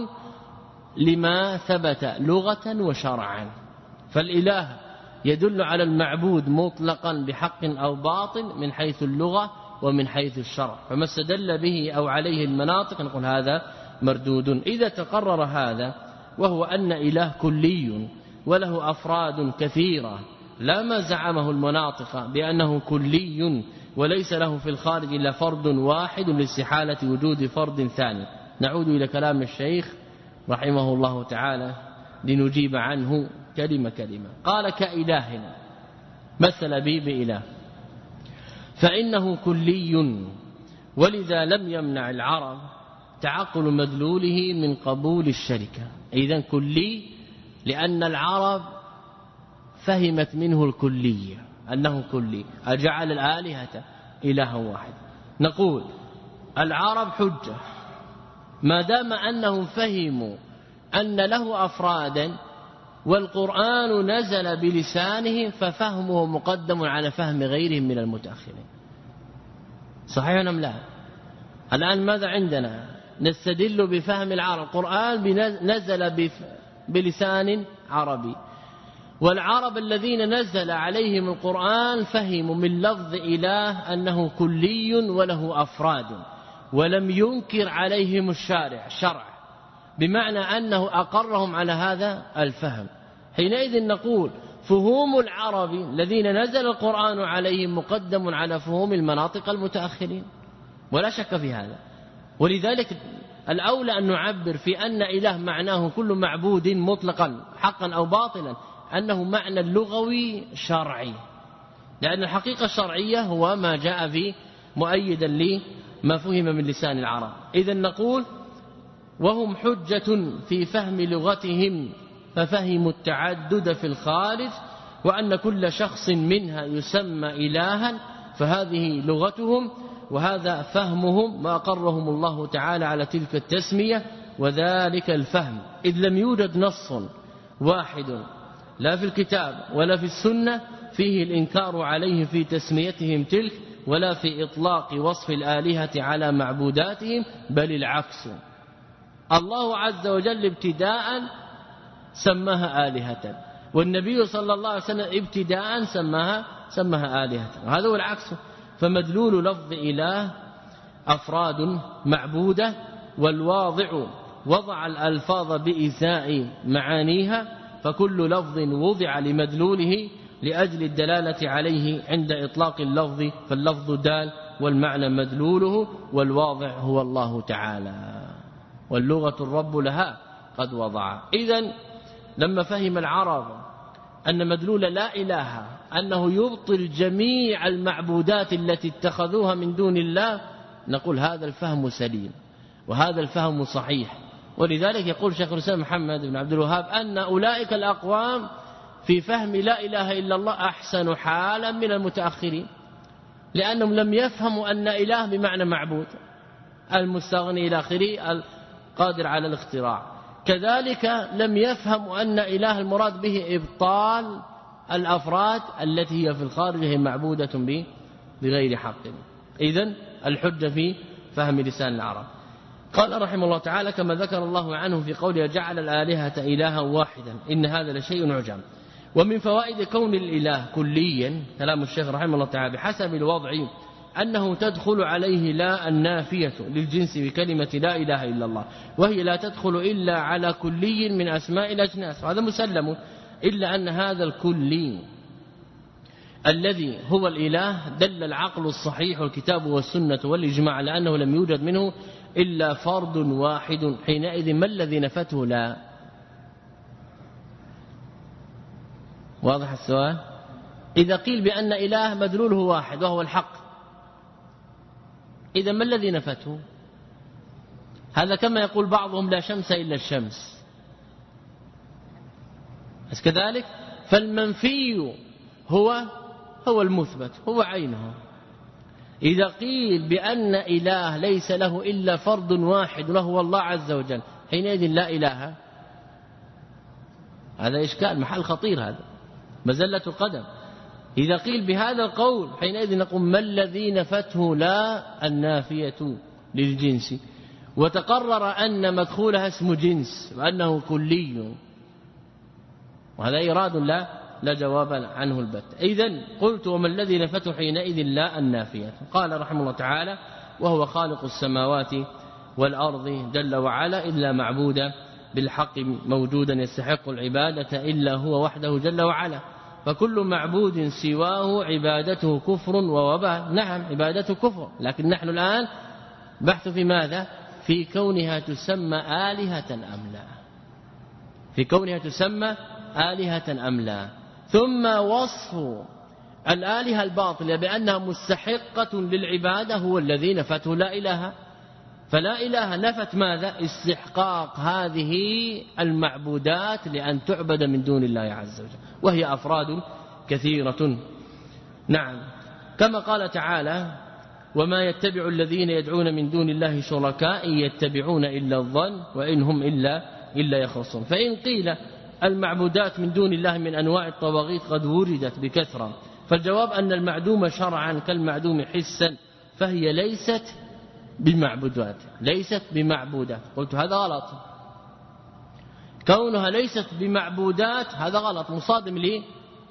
لما ثبت لغة وشرعا. فالإله يدل على المعبود مطلقا بحق أو باطل من حيث اللغة ومن حيث الشرع، فما استدل به أو عليه المناطق نقول هذا مردود. إذا تقرر هذا وهو أن إله كلي وله أفراد كثيرة لا ما زعمه المناطق بأنه كلي وليس له في الخارج إلا فرد واحد لاستحالة وجود فرد ثاني. نعود إلى كلام الشيخ رحمه الله تعالى لنجيب عنه كلمة كلمة. قال كإله، مثل به بإله، فإنه كلي، ولذا لم يمنع العرب تعقل مدلوله من قبول الشركة. إذن كلي لأن العرب فهمت منه الكلية أنه كلي، أجعل الآلهة إله واحد. نقول العرب حجة ما دام أنهم فهموا أن له أفرادا والقرآن نزل بلسانه، ففهمه مقدم على فهم غيرهم من المتأخرين. صحيح أم لا؟ الآن ماذا عندنا؟ نستدل بفهم العرب، القرآن نزل بلسان عربي، والعرب الذين نزل عليهم القرآن فهموا من لفظ إله أنه كلي وله أفراد، ولم ينكر عليهم الشارع شرع، بمعنى أنه أقرهم على هذا الفهم. حينئذ نقول فهوم العرب الذين نزل القرآن عليهم مقدم على فهوم المناطق المتأخرين، ولا شك في هذا. ولذلك الأولى أن نعبر في أن إله معناه كل معبود مطلقا حقا أو باطلا أنه معنى اللغوي شرعي، لأن الحقيقة الشرعية هو ما جاء في مؤيدا لما فهم من لسان العرب. إذن نقول وهم حجة في فهم لغتهم، ففهموا التعدد في الخارج، وأن كل شخص منها يسمى إلها، فهذه لغتهم وهذا فهمهم، ما أقرهم الله تعالى على تلك التسمية وذلك الفهم، إذ لم يوجد نص واحد لا في الكتاب ولا في السنة فيه الإنكار عليهم في تسميتهم تلك، ولا في إطلاق وصف الآلهة على معبوداتهم، بل العكس. الله عز وجل ابتداء سماها آلهة، والنبي صلى الله عليه وسلم ابتداء سماها سماها آلهة، وهذا هو العكس. فمدلول لفظ إله أفراد معبودة، والواضع وضع الألفاظ بإزاء معانيها، فكل لفظ وضع لمدلوله لأجل الدلالة عليه عند إطلاق اللفظ، فاللفظ دال والمعنى مدلوله، والواضع هو الله تعالى، واللغة الرب لها قد وضع. إذن لما فهم العرب أن مدلول لا إله أنه يبطل جميع المعبودات التي اتخذوها من دون الله، نقول هذا الفهم سليم وهذا الفهم صحيح. ولذلك يقول شيخ الإسلام محمد بن عبد الوهاب أن أولئك الأقوام في فهم لا إله إلا الله أحسن حالا من المتأخرين، لأنهم لم يفهموا أن إله بمعنى معبود، المستغني إلى آخره، القادر على الاختراع. كذلك لم يفهموا أن إله المراد به إبطال الأفراد التي هي في الخارج هي معبودة به بغير حق. إذن الحجة في فهم لسان العرب. قال رحمه الله تعالى كما ذكر الله عنه في قوله جعل الآلهة إلها واحدا إن هذا لشيء عجاب. ومن فوائد كون الإله كليا كلام الشيخ رحمه الله تعالى بحسب الوضع أنه تدخل عليه لا النافية للجنس بكلمة لا إله إلا الله، وهي لا تدخل إلا على كلي من أسماء الأجناس، وهذا مسلم، إلا أن هذا الكلي الذي هو الإله دل العقل الصحيح والكتاب والسنة والإجماع على أنه لم يوجد منه إلا فرد واحد. حينئذ ما الذي نفته لا؟ واضح السؤال؟ إذا قيل بأن إله مدلوله واحد وهو الحق، إذا ما الذي نفته؟ هذا كما يقول بعضهم لا شمس إلا الشمس، بس كذلك فالمنفي هو هو المثبت، هو عينه. إذا قيل بأن إله ليس له إلا فرد واحد وهو الله عز وجل، حينئذ لا إله، هذا إشكال محل خطير، هذا مزلة القدم. إذا قيل بهذا القول حينئذ نقول ما الذي نفته لا النافية للجنس، وتقرر أن مدخولها اسم جنس وأنه كلي، وهذا إيراد لا لا جواب عنه البت. إذن قلت وما الذي نفته حينئذ لا النافية. قال رحمه الله تعالى وهو خالق السماوات والأرض جل وعلا، إلا معبود بالحق موجودا يستحق العبادة إلا هو وحده جل وعلا، فكل معبود سواه عبادته كفر ووباء. نعم عبادته كفر، لكن نحن الآن بحث في ماذا؟ في كونها تسمى آلهة أم لا. في كونها تسمى آلهة أم لا. ثم وصف الآلهة الباطلة بأنها مستحقة للعبادة هو الذي نفته لا إله. فلا إله نفت ماذا؟ استحقاق هذه المعبودات لأن تعبد من دون الله عز وجل، وهي أفراد كثيرة. نعم، كما قال تعالى: وما يتبع الذين يدعون من دون الله شركاء يتبعون إلا الظن وإن هم إلا, إلا يخرصون. فإن قيل المعبودات من دون الله من أنواع الطواغيت قد وجدت بكثرة، فالجواب أن المعدوم شرعا كالمعدوم حسا فهي ليست بمعبودات، ليست بمعبودات. قلت هذا غلط، كونها ليست بمعبودات هذا غلط، مصادم لي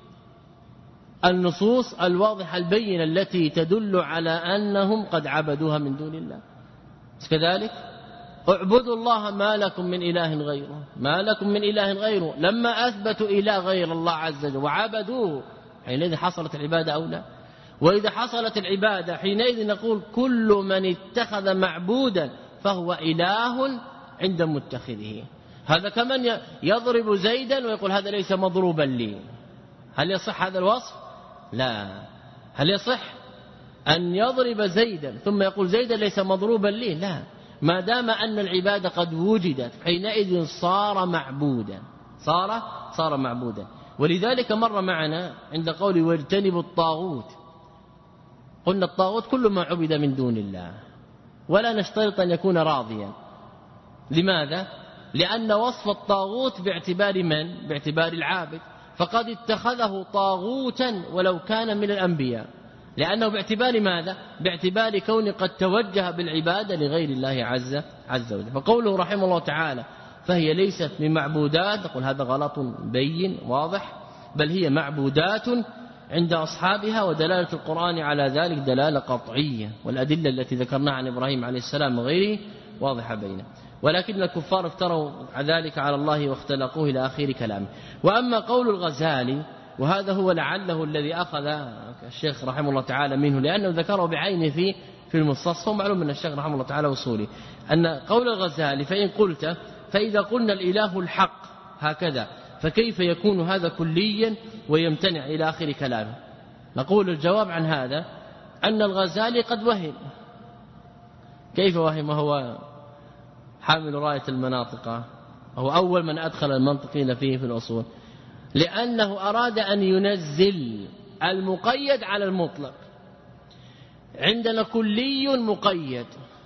النصوص الواضحة البينة التي تدل على أنهم قد عبدوها من دون الله. كذلك اعبدوا الله ما لكم من إله غيره، ما لكم من إله غيره، لما أثبتوا إله غير الله عز وجل وعبدوه حينئذ حصلت العبادة أو لا؟ وإذا حصلت العبادة حينئذ نقول كل من اتخذ معبودا فهو إله عند متخذه. هذا كمن يضرب زيدا ويقول هذا ليس مضروبا لي. هل يصح هذا الوصف؟ لا. هل يصح أن يضرب زيدا ثم يقول زيدا ليس مضروبا لي؟ لا، ما دام أن العبادة قد وجدت حينئذ صار معبودا، صار صار معبودا. ولذلك مر معنا عند قول واجتنبوا الطاغوت، قلنا الطاغوت كل ما عبد من دون الله، ولا نشترط أن يكون راضيا. لماذا؟ لأن وصف الطاغوت باعتبار من؟ باعتبار العابد، فقد اتخذه طاغوتا ولو كان من الأنبياء، لأنه باعتبار ماذا؟ باعتبار كون قد توجه بالعبادة لغير الله عز عز وجل. فقوله رحمه الله تعالى فهي ليست بمعبودات، نقول هذا غلط بين واضح، بل هي معبودات عند أصحابها، ودلالة القرآن على ذلك دلالة قطعية، والأدلة التي ذكرناها عن إبراهيم عليه السلام وغيره واضحة بينه. ولكن الكفار افتروا ذلك على الله واختلقوه إلى آخر كلامه. وأما قول الغزالي، وهذا هو لعله الذي أخذ الشيخ رحمه الله تعالى منه، لأنه ذكره بعينه في في المستصفى، معلوم من الشيخ رحمه الله تعالى وصولي، أن قول الغزالي فإن قلت فإذا قلنا الإله الحق هكذا فكيف يكون هذا كليا ويمتنع إلى آخر كلامه؟ نقول الجواب عن هذا أن الغزالي قد وهم. كيف وهم؟ هو حامل راية المناطق، هو أول من أدخل المنطقين فيه في الأصول، لأنه أراد أن ينزل المقيد على المطلق. عندنا كلي مقيد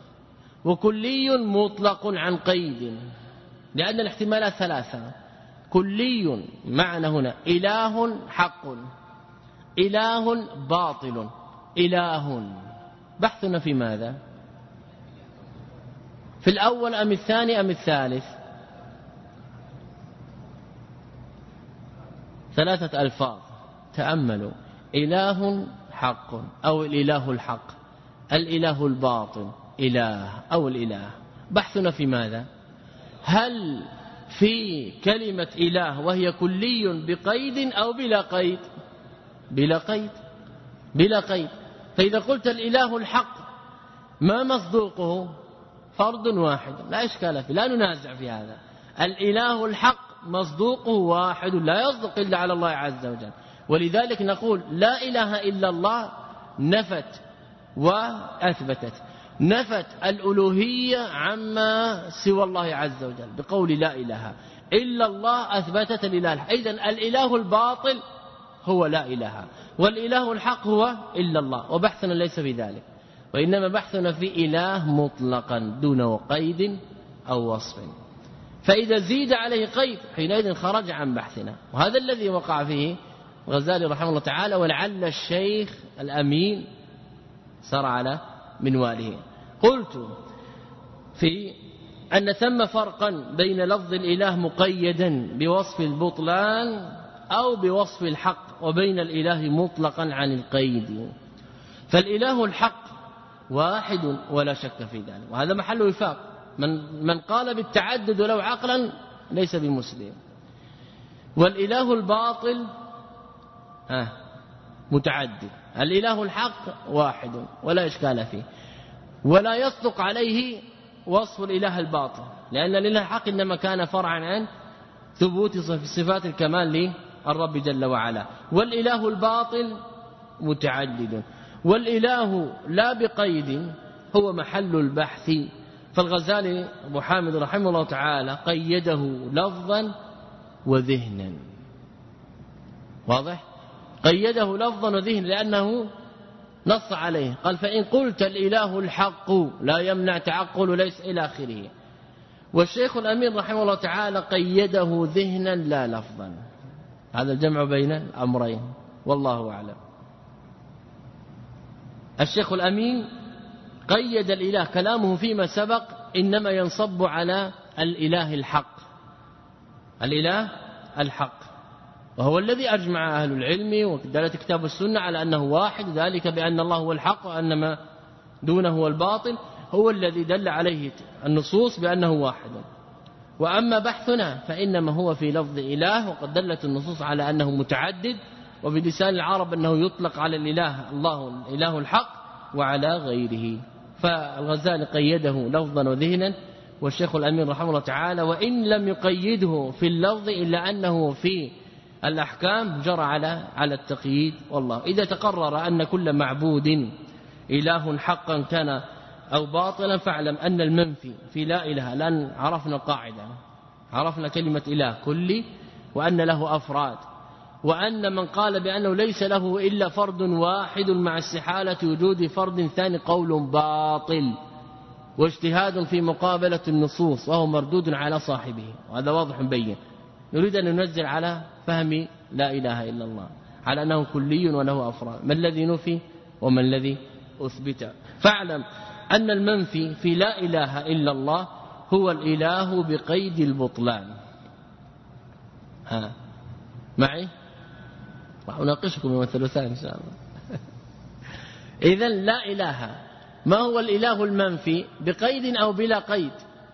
وكلي مطلق عن قيد، لأن الاحتمالات ثلاثة. كلي معنى هنا إله حق، إله باطل، إله. بحثنا في ماذا؟ في الأول أم الثاني أم الثالث؟ ثلاثة ألفاظ، تأملوا: إله حق أو الإله الحق، الإله الباطل إله أو الإله. بحثنا في ماذا؟ هل في كلمة إله وهي كلي بقيد أو بلا قيد؟ بلا قيد، بلا قيد. فإذا قلت الإله الحق ما مصدوقه؟ فرد واحد، لا إشكال فيه، لا ننازع في هذا. الإله الحق مصدوقه واحد، لا يصدق إلا على الله عز وجل. ولذلك نقول لا إله إلا الله نفت وأثبتت، نفت الألوهية عما سوى الله عز وجل بقول لا إله إلا الله، أثبتت الإله. إذن الإله الباطل هو لا إله، والإله الحق هو إلا الله. وبحثنا ليس في ذلك، وإنما بحثنا في إله مطلقا دون قيد أو وصف. فإذا زيد عليه قيد حينئذ خرج عن بحثنا، وهذا الذي وقع فيه الغزالي رحمه الله تعالى، ولعل الشيخ الأمين سار على منواله. قلت في أن ثم فرقا بين لفظ الإله مقيدا بوصف البطلان أو بوصف الحق، وبين الإله مطلقا عن القيد. فالإله الحق واحد ولا شك في ذلك، وهذا محل وفاق. من من قال بالتعدد ولو عقلا ليس بمسلم. والإله الباطل آه متعدد، الإله الحق واحد ولا إشكال فيه، ولا يصدق عليه وصف الإله الباطل، لأن الإله الحق إنما كان فرعا عن ثبوت صفات الكمال للرب جل وعلا. والإله الباطل متعدد، والإله لا بقيد هو محل البحث. فالغزالي أبو حامد رحمه الله تعالى قيده لفظا وذهنا، واضح؟ قيده لفظا وذهنا لأنه نص عليه، قال فإن قلت الإله الحق لا يمنع تعقل ليس إلى آخره. والشيخ الأمين رحمه الله تعالى قيده ذهنا لا لفظا. هذا الجمع بين الأمرين والله أعلم. الشيخ الأمين قيد الإله، كلامه فيما سبق إنما ينصب على الإله الحق، الإله الحق، وهو الذي أجمع أهل العلم ودلالة كتاب السنة على أنه واحد، ذلك بأن الله هو الحق وأن ما دونه هو الباطل، هو الذي دل عليه النصوص بأنه واحد. وأما بحثنا فإنما هو في لفظ إله، وقد دلت النصوص على أنه متعدد، وبلسان العرب أنه يطلق على الإله الله الإله الحق وعلى غيره. فالغزالي قيده لفظا وذهنا، والشيخ الأمين رحمه الله تعالى وإن لم يقيده في اللفظ إلا أنه في الأحكام جرى على على التقييد. والله إذا تقرر أن كل معبود إله حقا كان أو باطلا فاعلم أن المنفي في لا إله، لأن عرفنا القاعدة، عرفنا كلمة إله كلي وأن له أفراد، وأن من قال بأنه ليس له إلا فرد واحد مع استحالة وجود فرد ثاني قول باطل واجتهاد في مقابلة النصوص وهو مردود على صاحبه، وهذا واضح بين. نريد أن ننزل على فهم لا إله إلا الله على أنه كلي وله أفراد، ما الذي نفي وما الذي أثبت. فاعلم أن المنفي في لا إله إلا الله هو الإله بقيد البطلان. ها معي؟ راح أناقشكم يوم الثلاثاء إن شاء الله. إذن لا إله، ما هو الإله المنفي؟ بقيد أو بلا قيد؟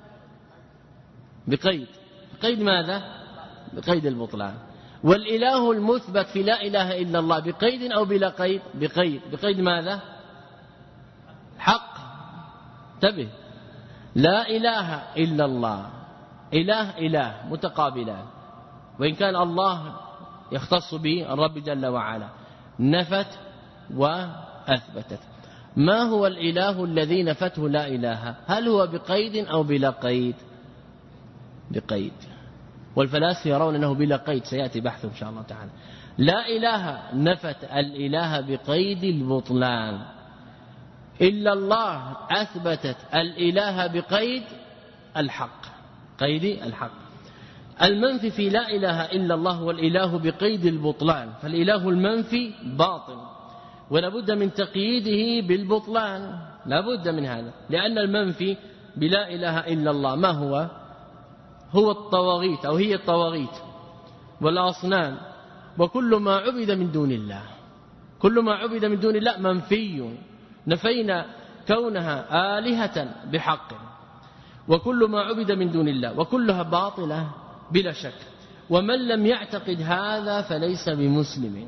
بقيد. قيد ماذا؟ بقيد البطلان. والإله المثبت في لا إله إلا الله بقيد أو بلا قيد؟ بقيد. بقيد ماذا؟ حق. انتبه، لا إله إلا الله، إله إله متقابلان، وإن كان الله يختص به الرب جل وعلا نفت وأثبتت. ما هو الإله الذي نفته لا إله؟ هل هو بقيد أو بلا قيد؟ بقيد. والفلاسفة يرون أنه بلا قيد، سيأتي بحثه إن شاء الله تعالى. لا إله نفت الإله بقيد البطلان، إلا الله أثبتت الإله بقيد الحق، قيد الحق. المنفي في لا إله إلا الله هو الإله بقيد البطلان، فالإله المنفي باطل ولا بد من تقييده بالبطلان، لا بد من هذا، لأن المنفي بلا إله إلا الله ما هو؟ هو الطواغيت أو هي الطواغيت والأصنام وكل ما عبد من دون الله. كل ما عبد من دون الله منفي، نفينا كونها آلهة بحق، وكل ما عبد من دون الله وكلها باطلة بلا شك. ومن لم يعتقد هذا فليس بمسلم.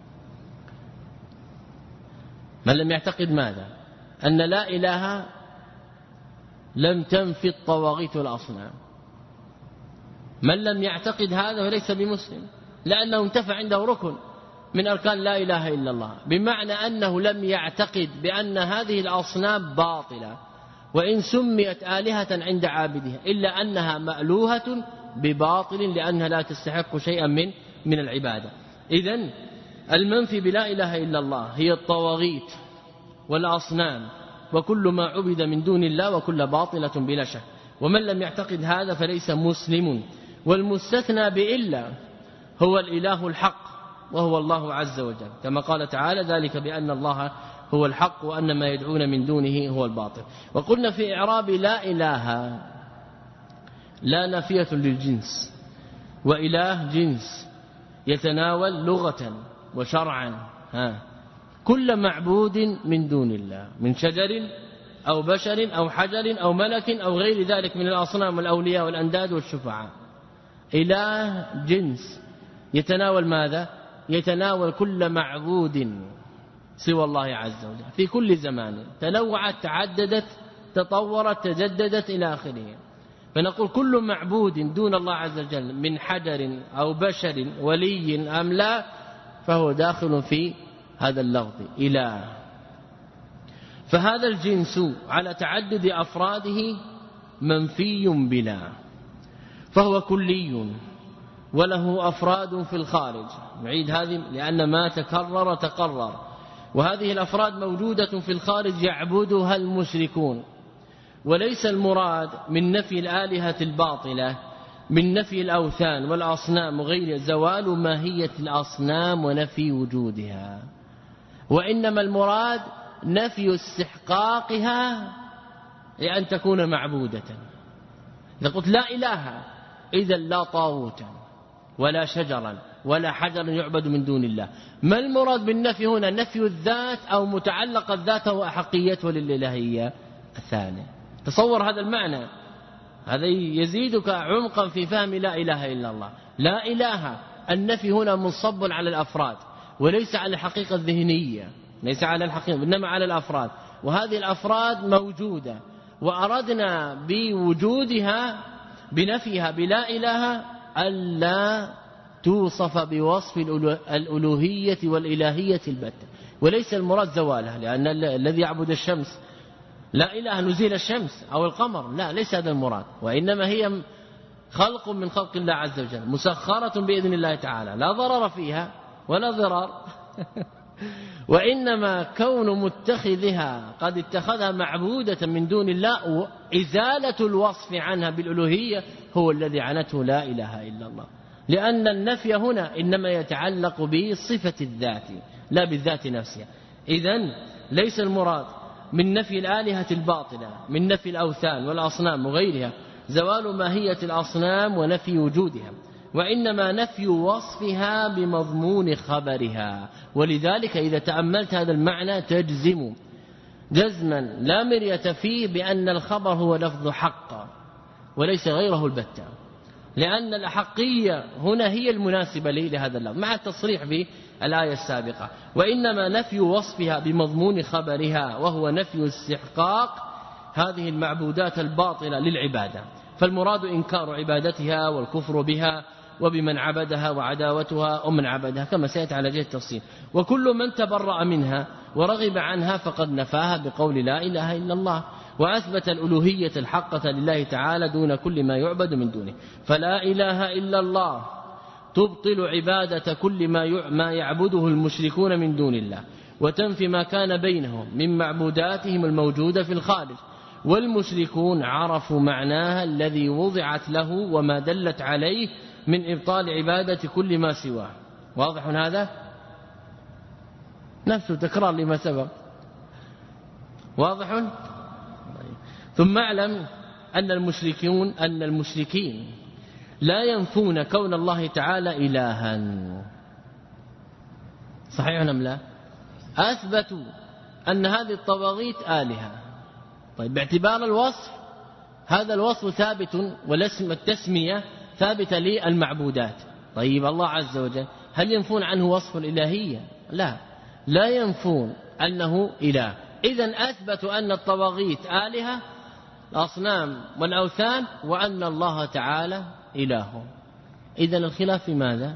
من لم يعتقد ماذا؟ أن لا إله لم تنفي الطواغيت والأصنام. من لم يعتقد هذا فليس بمسلم، لأنه انتفى عنده ركن من أركان لا إله إلا الله، بمعنى أنه لم يعتقد بأن هذه الأصنام باطلة وإن سميت آلهة عند عابدها، إلا أنها مألوهة بباطل لأنها لا تستحق شيئا من من العبادة. إذن المنفي بلا إله إلا الله هي الطواغيت والأصنام وكل ما عبد من دون الله وكل باطلة بلا شك. ومن لم يعتقد هذا فليس مسلم. والمستثنى بإلا هو الإله الحق وهو الله عز وجل، كما قال تعالى ذلك بأن الله هو الحق وأن ما يدعون من دونه هو الباطل. وقلنا في إعراب لا إله لا نافية للجنس، وإله جنس يتناول لغة وشرعا ها كل معبود من دون الله من شجر أو بشر أو حجر أو ملك أو غير ذلك من الأصنام والأولياء والأنداد والشفعاء. إله جنس يتناول ماذا؟ يتناول كل معبود سوى الله عز وجل في كل زمان، تنوعت تعددت تطورت تجددت إلى آخره. فنقول كل معبود دون الله عز وجل من حجر أو بشر ولي أم لا فهو داخل في هذا اللفظ إله. فهذا الجنس على تعدد أفراده منفي بلا، فهو كلي وله أفراد في الخارج. نعيد هذه لأن ما تكرر تقرر، وهذه الأفراد موجودة في الخارج يعبدها المشركون. وليس المراد من نفي الآلهة الباطلة من نفي الأوثان والأصنام وغير زوال ماهية الأصنام ونفي وجودها، وإنما المراد نفي استحقاقها لأن تكون معبودة. إذا قلت لا إله إذا لا طاغوتا ولا شجرا ولا حجرا يعبد من دون الله. ما المراد بالنفي هنا؟ نفي الذات أو متعلق الذات وأحقيته للإلهية الثانية. تصور هذا المعنى، هذا يزيدك عمقا في فهم لا إله إلا الله. لا إله النفي هنا منصب على الأفراد وليس على الحقيقة الذهنية، ليس على الحقيقة إنما على الأفراد، وهذه الأفراد موجودة وأردنا بوجودها بنفيها بلا إله ألا توصف بوصف الألوهية والإلهية البتة، وليس المراد زوالها، لأن الذي يعبد الشمس لا إله نزيل الشمس أو القمر، لا ليس هذا المراد، وإنما هي خلق من خلق الله عز وجل مسخرة بإذن الله تعالى لا ضرر فيها ولا ضرار وإنما كون متخذها قد اتخذها معبودة من دون الله وإزالة الوصف عنها بالألوهية هو الذي عنته لا إله إلا الله، لأن النفي هنا إنما يتعلق بصفة الذات لا بالذات نفسها. إذن ليس المراد من نفي الآلهة الباطلة من نفي الأوثان والأصنام وغيرها زوال ماهية الأصنام ونفي وجودها، وإنما نفي وصفها بمضمون خبرها. ولذلك إذا تأملت هذا المعنى تجزم جزما لا مرية فيه بأن الخبر هو لفظ حق وليس غيره البتة، لأن الأحقية هنا هي المناسبة لهذا اللفظ مع التصريح بالآية السابقة، وإنما نفي وصفها بمضمون خبرها وهو نفي استحقاق هذه المعبودات الباطلة للعبادة. فالمراد إنكار عبادتها والكفر بها وبمن عبدها وعداوتها ومن عبدها كما سيأتي على جهة التفصيل. وكل من تبرأ منها ورغب عنها فقد نفاها بقول لا إله إلا الله، وأثبت الألوهية الحقة لله تعالى دون كل ما يعبد من دونه. فلا إله إلا الله تبطل عبادة كل ما يعبده المشركون من دون الله، وتنفي ما كان بينهم من معبوداتهم الموجودة في الخارج. والمشركون عرفوا معناها الذي وضعت له وما دلت عليه من إبطال عبادة كل ما سواه. واضح هذا؟ نفسه تكرار لما سبق. واضح؟ ثم اعلم أن المشركون أن المشركين لا ينفون كون الله تعالى إلها. صحيح أم لا؟ أثبتوا أن هذه الطواغيت آلهة. طيب باعتبار الوصف هذا الوصف ثابت والاسم التسمية ثابتة للمعبودات. طيب الله عز وجل هل ينفون عنه وصف الإلهية؟ لا، لا ينفون أنه إله. إذن أثبتوا أن الطواغيت آلهة الأصنام والأوثان وأن الله تعالى إله. إذن الخلاف في ماذا؟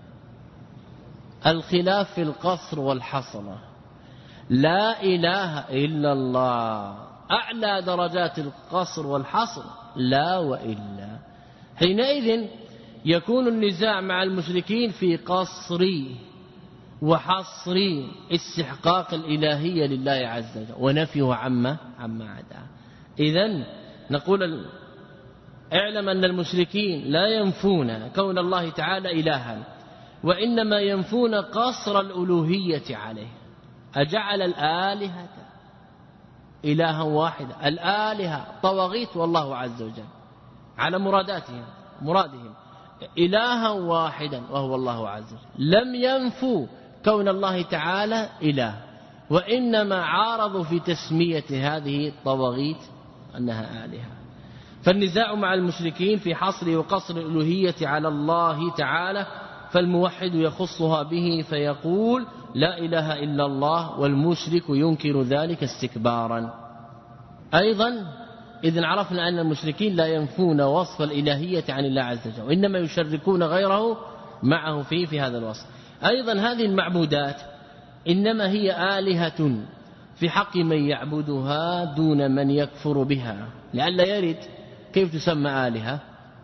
الخلاف في القصر والحصر. لا إله إلا الله أعلى درجات القصر والحصر لا وإلا. حينئذ يكون النزاع مع المشركين في قصر وحصر استحقاق الإلهية لله عز وجل ونفيه عما عما عداه. إذن نقول اعلم أن المشركين لا ينفون كون الله تعالى إلها، وإنما ينفون قصر الألوهية عليه. أجعل الآلهة إلها واحدا، الآلهة طواغيت والله عز وجل على مراداتهم مرادهم إلها واحدا وهو الله عز وجل. لم ينفوا كون الله تعالى إله، وإنما عارضوا في تسمية هذه الطواغيت أنها آلهة. فالنزاع مع المشركين في حصر وقصر الألوهية على الله تعالى، فالموحد يخصها به فيقول لا إله إلا الله، والمشرك ينكر ذلك استكبارا. أيضا إذن عرفنا أن المشركين لا ينفون وصف الإلهية عن الله عز وجل، وإنما يشركون غيره معه فيه في هذا الوصف. أيضا هذه المعبودات إنما هي آلهة في حق من يعبدها دون من يكفر بها، لئلا يرد كيف تسمى آلهة.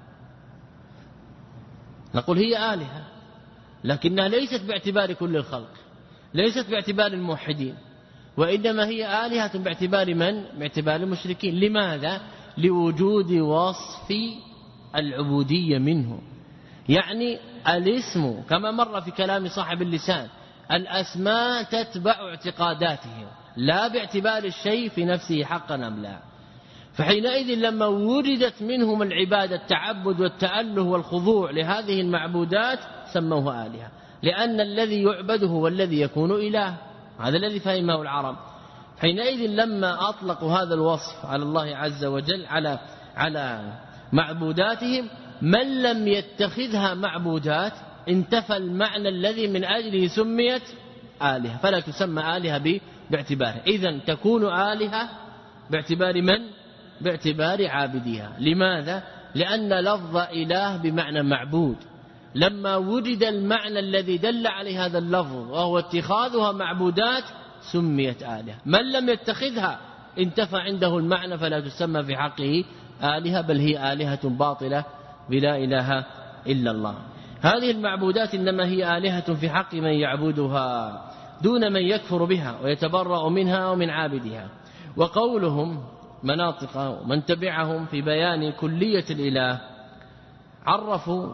نقول هي آلهة لكنها ليست باعتبار كل الخلق، ليست باعتبار الموحدين، وإنما هي آلهة باعتبار من؟ باعتبار المشركين. لماذا؟ لوجود وصف العبودية منه. يعني الاسم كما مر في كلام صاحب اللسان، الأسماء تتبع اعتقاداتهم لا باعتبار الشيء في نفسه حقا أم لا. فحينئذ لما وردت منهم العبادة التعبد والتأله والخضوع لهذه المعبودات سموه آلهة، لأن الذي يعبد هو الذي يكون إله، هذا الذي فهمه العرب. حينئذ لما أطلقوا هذا الوصف على الله عز وجل على على معبوداتهم، من لم يتخذها معبودات انتفى المعنى الذي من أجله سميت آلهة، فلا تسمى آلهة باعتباره. إذن تكون آلهة باعتبار من؟ باعتبار عابديها. لماذا؟ لأن لفظ إله بمعنى معبود، لما وجد المعنى الذي دل عليه هذا اللفظ وهو اتخاذها معبودات سميت آلهة. من لم يتخذها انتفى عنده المعنى فلا تسمى في حقه آلهة، بل هي آلهة باطلة بلا إله إلا الله. هذه المعبودات إنما هي آلهة في حق من يعبدها دون من يكفر بها ويتبرأ منها ومن عابدها. وقولهم مناطق ومن تبعهم في بيان كلية الإله عرفوا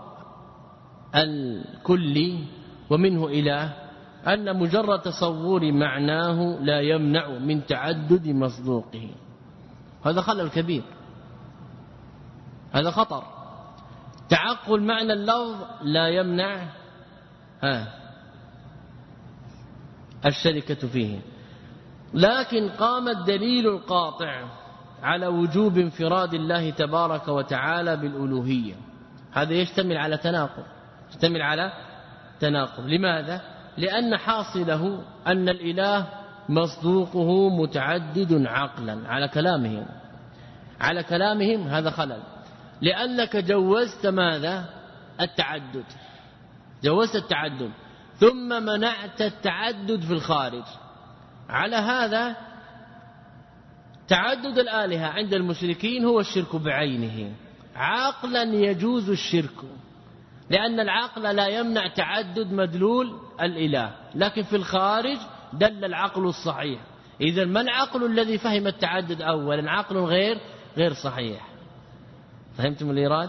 الكل ومنه إله أن مجرد تصور معناه لا يمنع من تعدد مصدوقه. هذا خلل كبير، هذا خطر. تعقل معنى اللفظ لا يمنع ها الشركة فيه، لكن قام الدليل القاطع على وجوب انفراد الله تبارك وتعالى بالألوهية. هذا يشتمل على تناقض، يشتمل على تناقض. لماذا؟ لأن حاصله أن الإله مصدوقه متعدد عقلا على كلامهم، على كلامهم هذا خلل، لأنك جوزت ماذا؟ التعدد، جوزت التعدد ثم منعت التعدد في الخارج. على هذا تعدد الآلهة عند المشركين هو الشرك بعينه، عقلا يجوز الشرك، لأن العقل لا يمنع تعدد مدلول الإله، لكن في الخارج دل العقل الصحيح. إذا ما العقل الذي فهم التعدد أولا؟ عقل غير غير صحيح. فهمتم الإيراد؟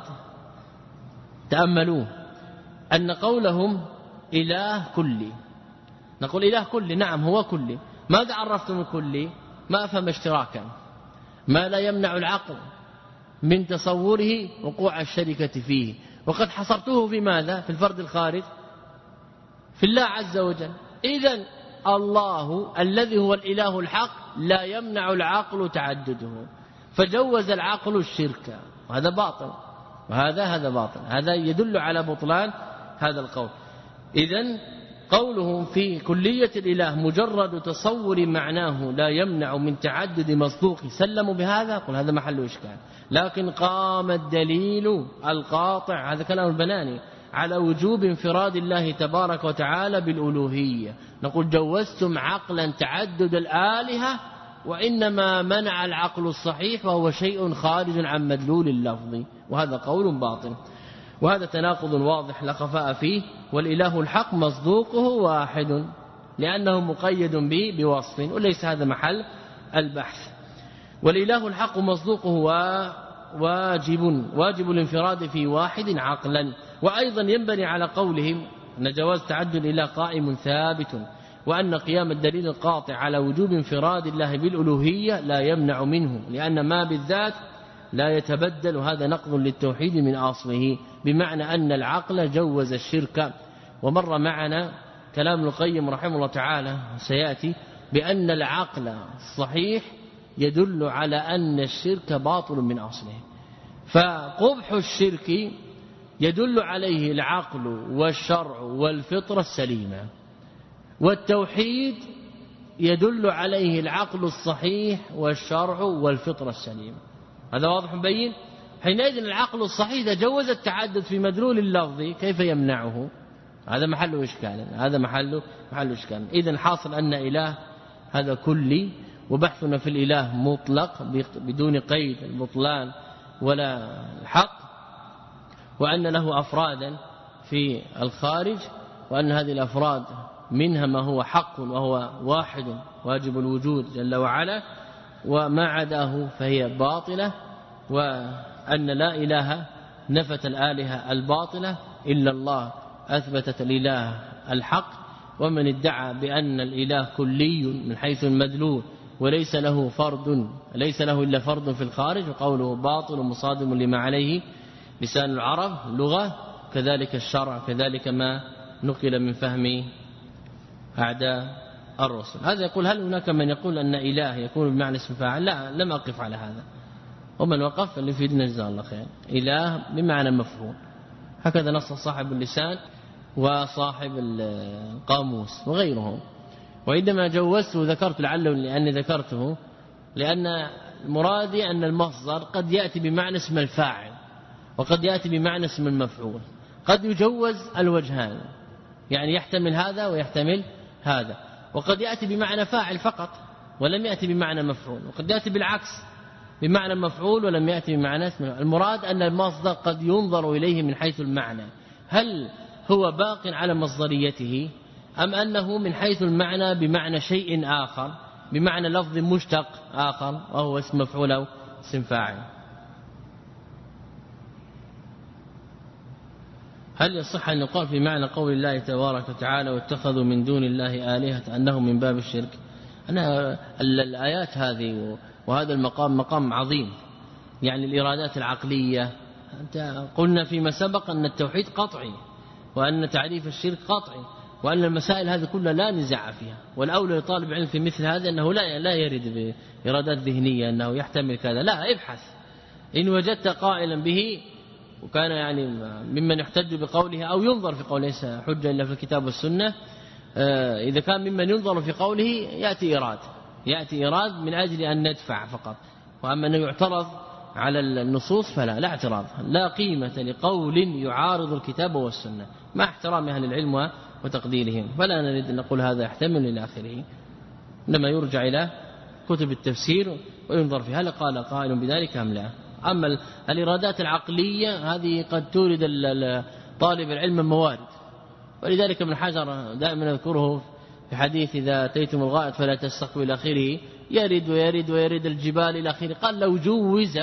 تأملوه أن قولهم إله كلي، نقول إله كلي، نعم هو كلي. ماذا عرفتم الكلي؟ ما أفهم اشتراكا، ما لا يمنع العقل من تصوره وقوع الشركة فيه، وقد حصرته في ماذا؟ في الفرد الخارج، في الله عز وجل. إذن الله الذي هو الإله الحق لا يمنع العقل تعدده، فجوز العقل الشرك، وهذا باطل، وهذا هذا باطل، هذا يدل على بطلان هذا القول. إذن قولهم في كلية الإله مجرد تصور معناه لا يمنع من تعدد مصدوقه، سلموا بهذا، قل هذا محل إشكال. لكن قام الدليل القاطع، هذا كلام البناني، على وجوب انفراد الله تبارك وتعالى بالألوهية. نقول جوزتم عقلا تعدد الآلهة، وإنما منع العقل الصحيح وهو شيء خارج عن مدلول اللفظ، وهذا قول باطل، وهذا تناقض واضح لا خفاء فيه. والإله الحق مصدوقه واحد لأنه مقيد به بوصف، وليس هذا محل البحث. والإله الحق مصدوقه واجب واجب الانفراد في واحد عقلا. وأيضا ينبني على قولهم أن جواز تعدد الإله قائم ثابت، وأن قيام الدليل القاطع على وجوب انفراد الله بالألوهية لا يمنع منه، لأن ما بالذات لا يتبدل، وهذا نقض للتوحيد من أصله، بمعنى أن العقل جوز الشرك. ومر معنا كلام القيم رحمه الله تعالى سيأتي بأن العقل الصحيح يدل على أن الشرك باطل من أصله، فقبح الشرك يدل عليه العقل والشرع والفطرة السليمة، والتوحيد يدل عليه العقل الصحيح والشرع والفطرة السليمة. هذا واضح مبين. حينئذ العقل الصحيح إذا جوز التعدد في مدلول اللفظ كيف يمنعه؟ هذا محل إشكال، هذا محل محل إشكال. إذن حاصل أن إله هذا كلي، وبحثنا في الإله مطلق بدون قيد البطلان ولا الحق، وأن له أفرادا في الخارج، وأن هذه الأفراد منها ما هو حق وهو واحد واجب الوجود جل وعلا، وما عداه فهي باطلة، وأن لا إله نفت الآلهة الباطلة إلا الله أثبتت الإله الحق. ومن ادعى بأن الإله كلي من حيث المدلول وليس له فرد، ليس له إلا فرد في الخارج، وقوله باطل ومصادم لما عليه لسان العرب لغة، كذلك الشرع، كذلك ما نقل من فهم أعداء الرسل. هذا يقول هل هناك من يقول أن إله يكون بمعنى اسم فاعل؟ لا، لم أقف على هذا، ومن وقف اللي في جزاه الله خير. إله بمعنى مفعول، هكذا نص صاحب اللسان وصاحب القاموس وغيرهم. وعندما جوزته ذكرت لعله لأني ذكرته لأن مرادي أن المصدر قد يأتي بمعنى اسم الفاعل وقد يأتي بمعنى اسم المفعول، قد يجوز الوجهان، يعني يحتمل هذا ويحتمل هذا، وقد يأتي بمعنى فاعل فقط ولم يأتي بمعنى مفعول، وقد يأتي بالعكس بمعنى مفعول ولم يأتي بمعنى اسم. المراد أن المصدر قد ينظر إليه من حيث المعنى، هل هو باق على مصدريته أم أنه من حيث المعنى بمعنى شيء آخر، بمعنى لفظ مشتق آخر وهو اسم مفعول أو اسم فاعل. هل يصح أن يقال في معنى قول الله تبارك وتعالى واتخذوا من دون الله آلهة أنه من باب الشرك؟ أنا الآيات هذه وهذا المقام مقام عظيم، يعني الإرادات العقلية. أنت قلنا فيما سبق أن التوحيد قطعي، وأن تعريف الشرك قطعي، وأن المسائل هذه كلها لا نزاع فيها، والأولى لطالب علم في مثل هذا أنه لا لا يرد بإرادات ذهنية أنه يحتمل كذا، لا، ابحث. إن وجدت قائلا به وكان يعني ممن يحتج بقوله أو ينظر في قوله، ليس حجة إلا في الكتاب والسنة، إذا كان ممن ينظر في قوله يأتي إيراد يأتي إيراد من أجل أن ندفع فقط. وأما أنه يعترض على النصوص فلا لا اعتراض، لا قيمة لقول يعارض الكتاب والسنة مع احترام أهل العلم وتقديرهم، فلا نريد أن نقول هذا يحتمل إلى آخره، إنما يرجع إلى كتب التفسير وينظر فيها هل قال قائل بذلك أم لا. أما الإرادات العقلية هذه قد تورد طالب العلم الموارد، ولذلك ابن حجر دائما نذكره في حديث إذا أتيتم الغائط فلا تستقوا إلى آخره، يرد ويرد ويرد الجبال إلى آخره. قال لو جوز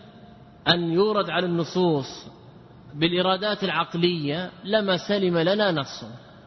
أن يورد على النصوص بالإرادات العقلية لما سلم لنا نص.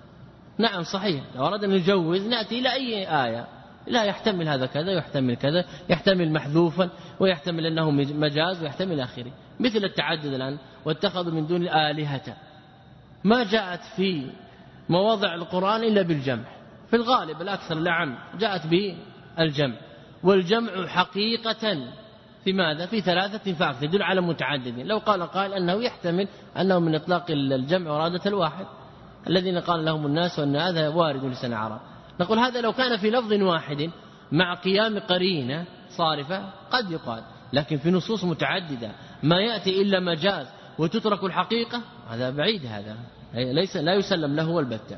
نعم صحيح، لو أردنا أن نجوز نأتي إلى أي آية لا يحتمل هذا كذا يحتمل كذا، يحتمل محذوفا ويحتمل أنه مجاز ويحتمل آخره، مثل التعدد الآن واتخذوا من دون الآلهة، ما جاءت في مواضع القرآن إلا بالجمع، في الغالب الأكثر العام جاءت بالجمع، والجمع حقيقة في ماذا؟ في ثلاثة فاكتة يدل على متعددين. لو قال قائل أنه يحتمل أنه من إطلاق الجمع ورادة الواحد الذين قال لهم الناس وأن هذا وارد لسان عرب، نقول هذا لو كان في لفظ واحد مع قيام قرينة صارفة قد يقال، لكن في نصوص متعددة ما يأتي إلا مجاز وتترك الحقيقة، هذا بعيد، هذا ليس لا يسلم له والبتة.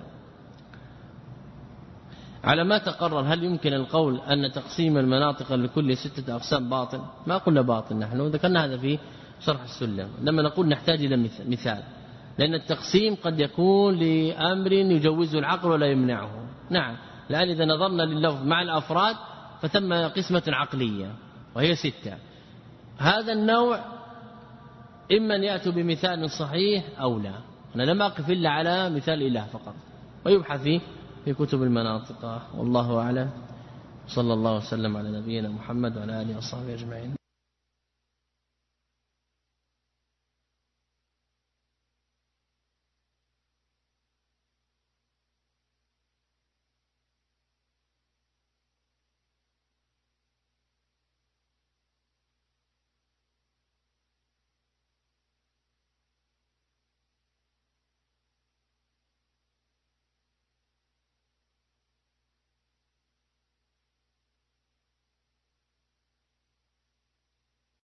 على ما تقرر هل يمكن القول أن تقسيم المناطق لكل ستة أقسام باطل؟ ما قلنا باطل، نحن ذكرنا هذا في شرح السلم، لما نقول نحتاج إلى مثال، لأن التقسيم قد يكون لأمر يجوزه العقل ولا يمنعه. نعم، لأن إذا نظرنا لللفظ مع الأفراد فثم قسمة عقلية وهي ستة، هذا النوع إما أن يأتوا بمثال صحيح أو لا، أنا لم أقف إلا على مثال إله فقط، ويبحث فيه في كتب المناطق. والله أعلم، صلى الله وسلم على نبينا محمد وعلى آله وصحبه أجمعين.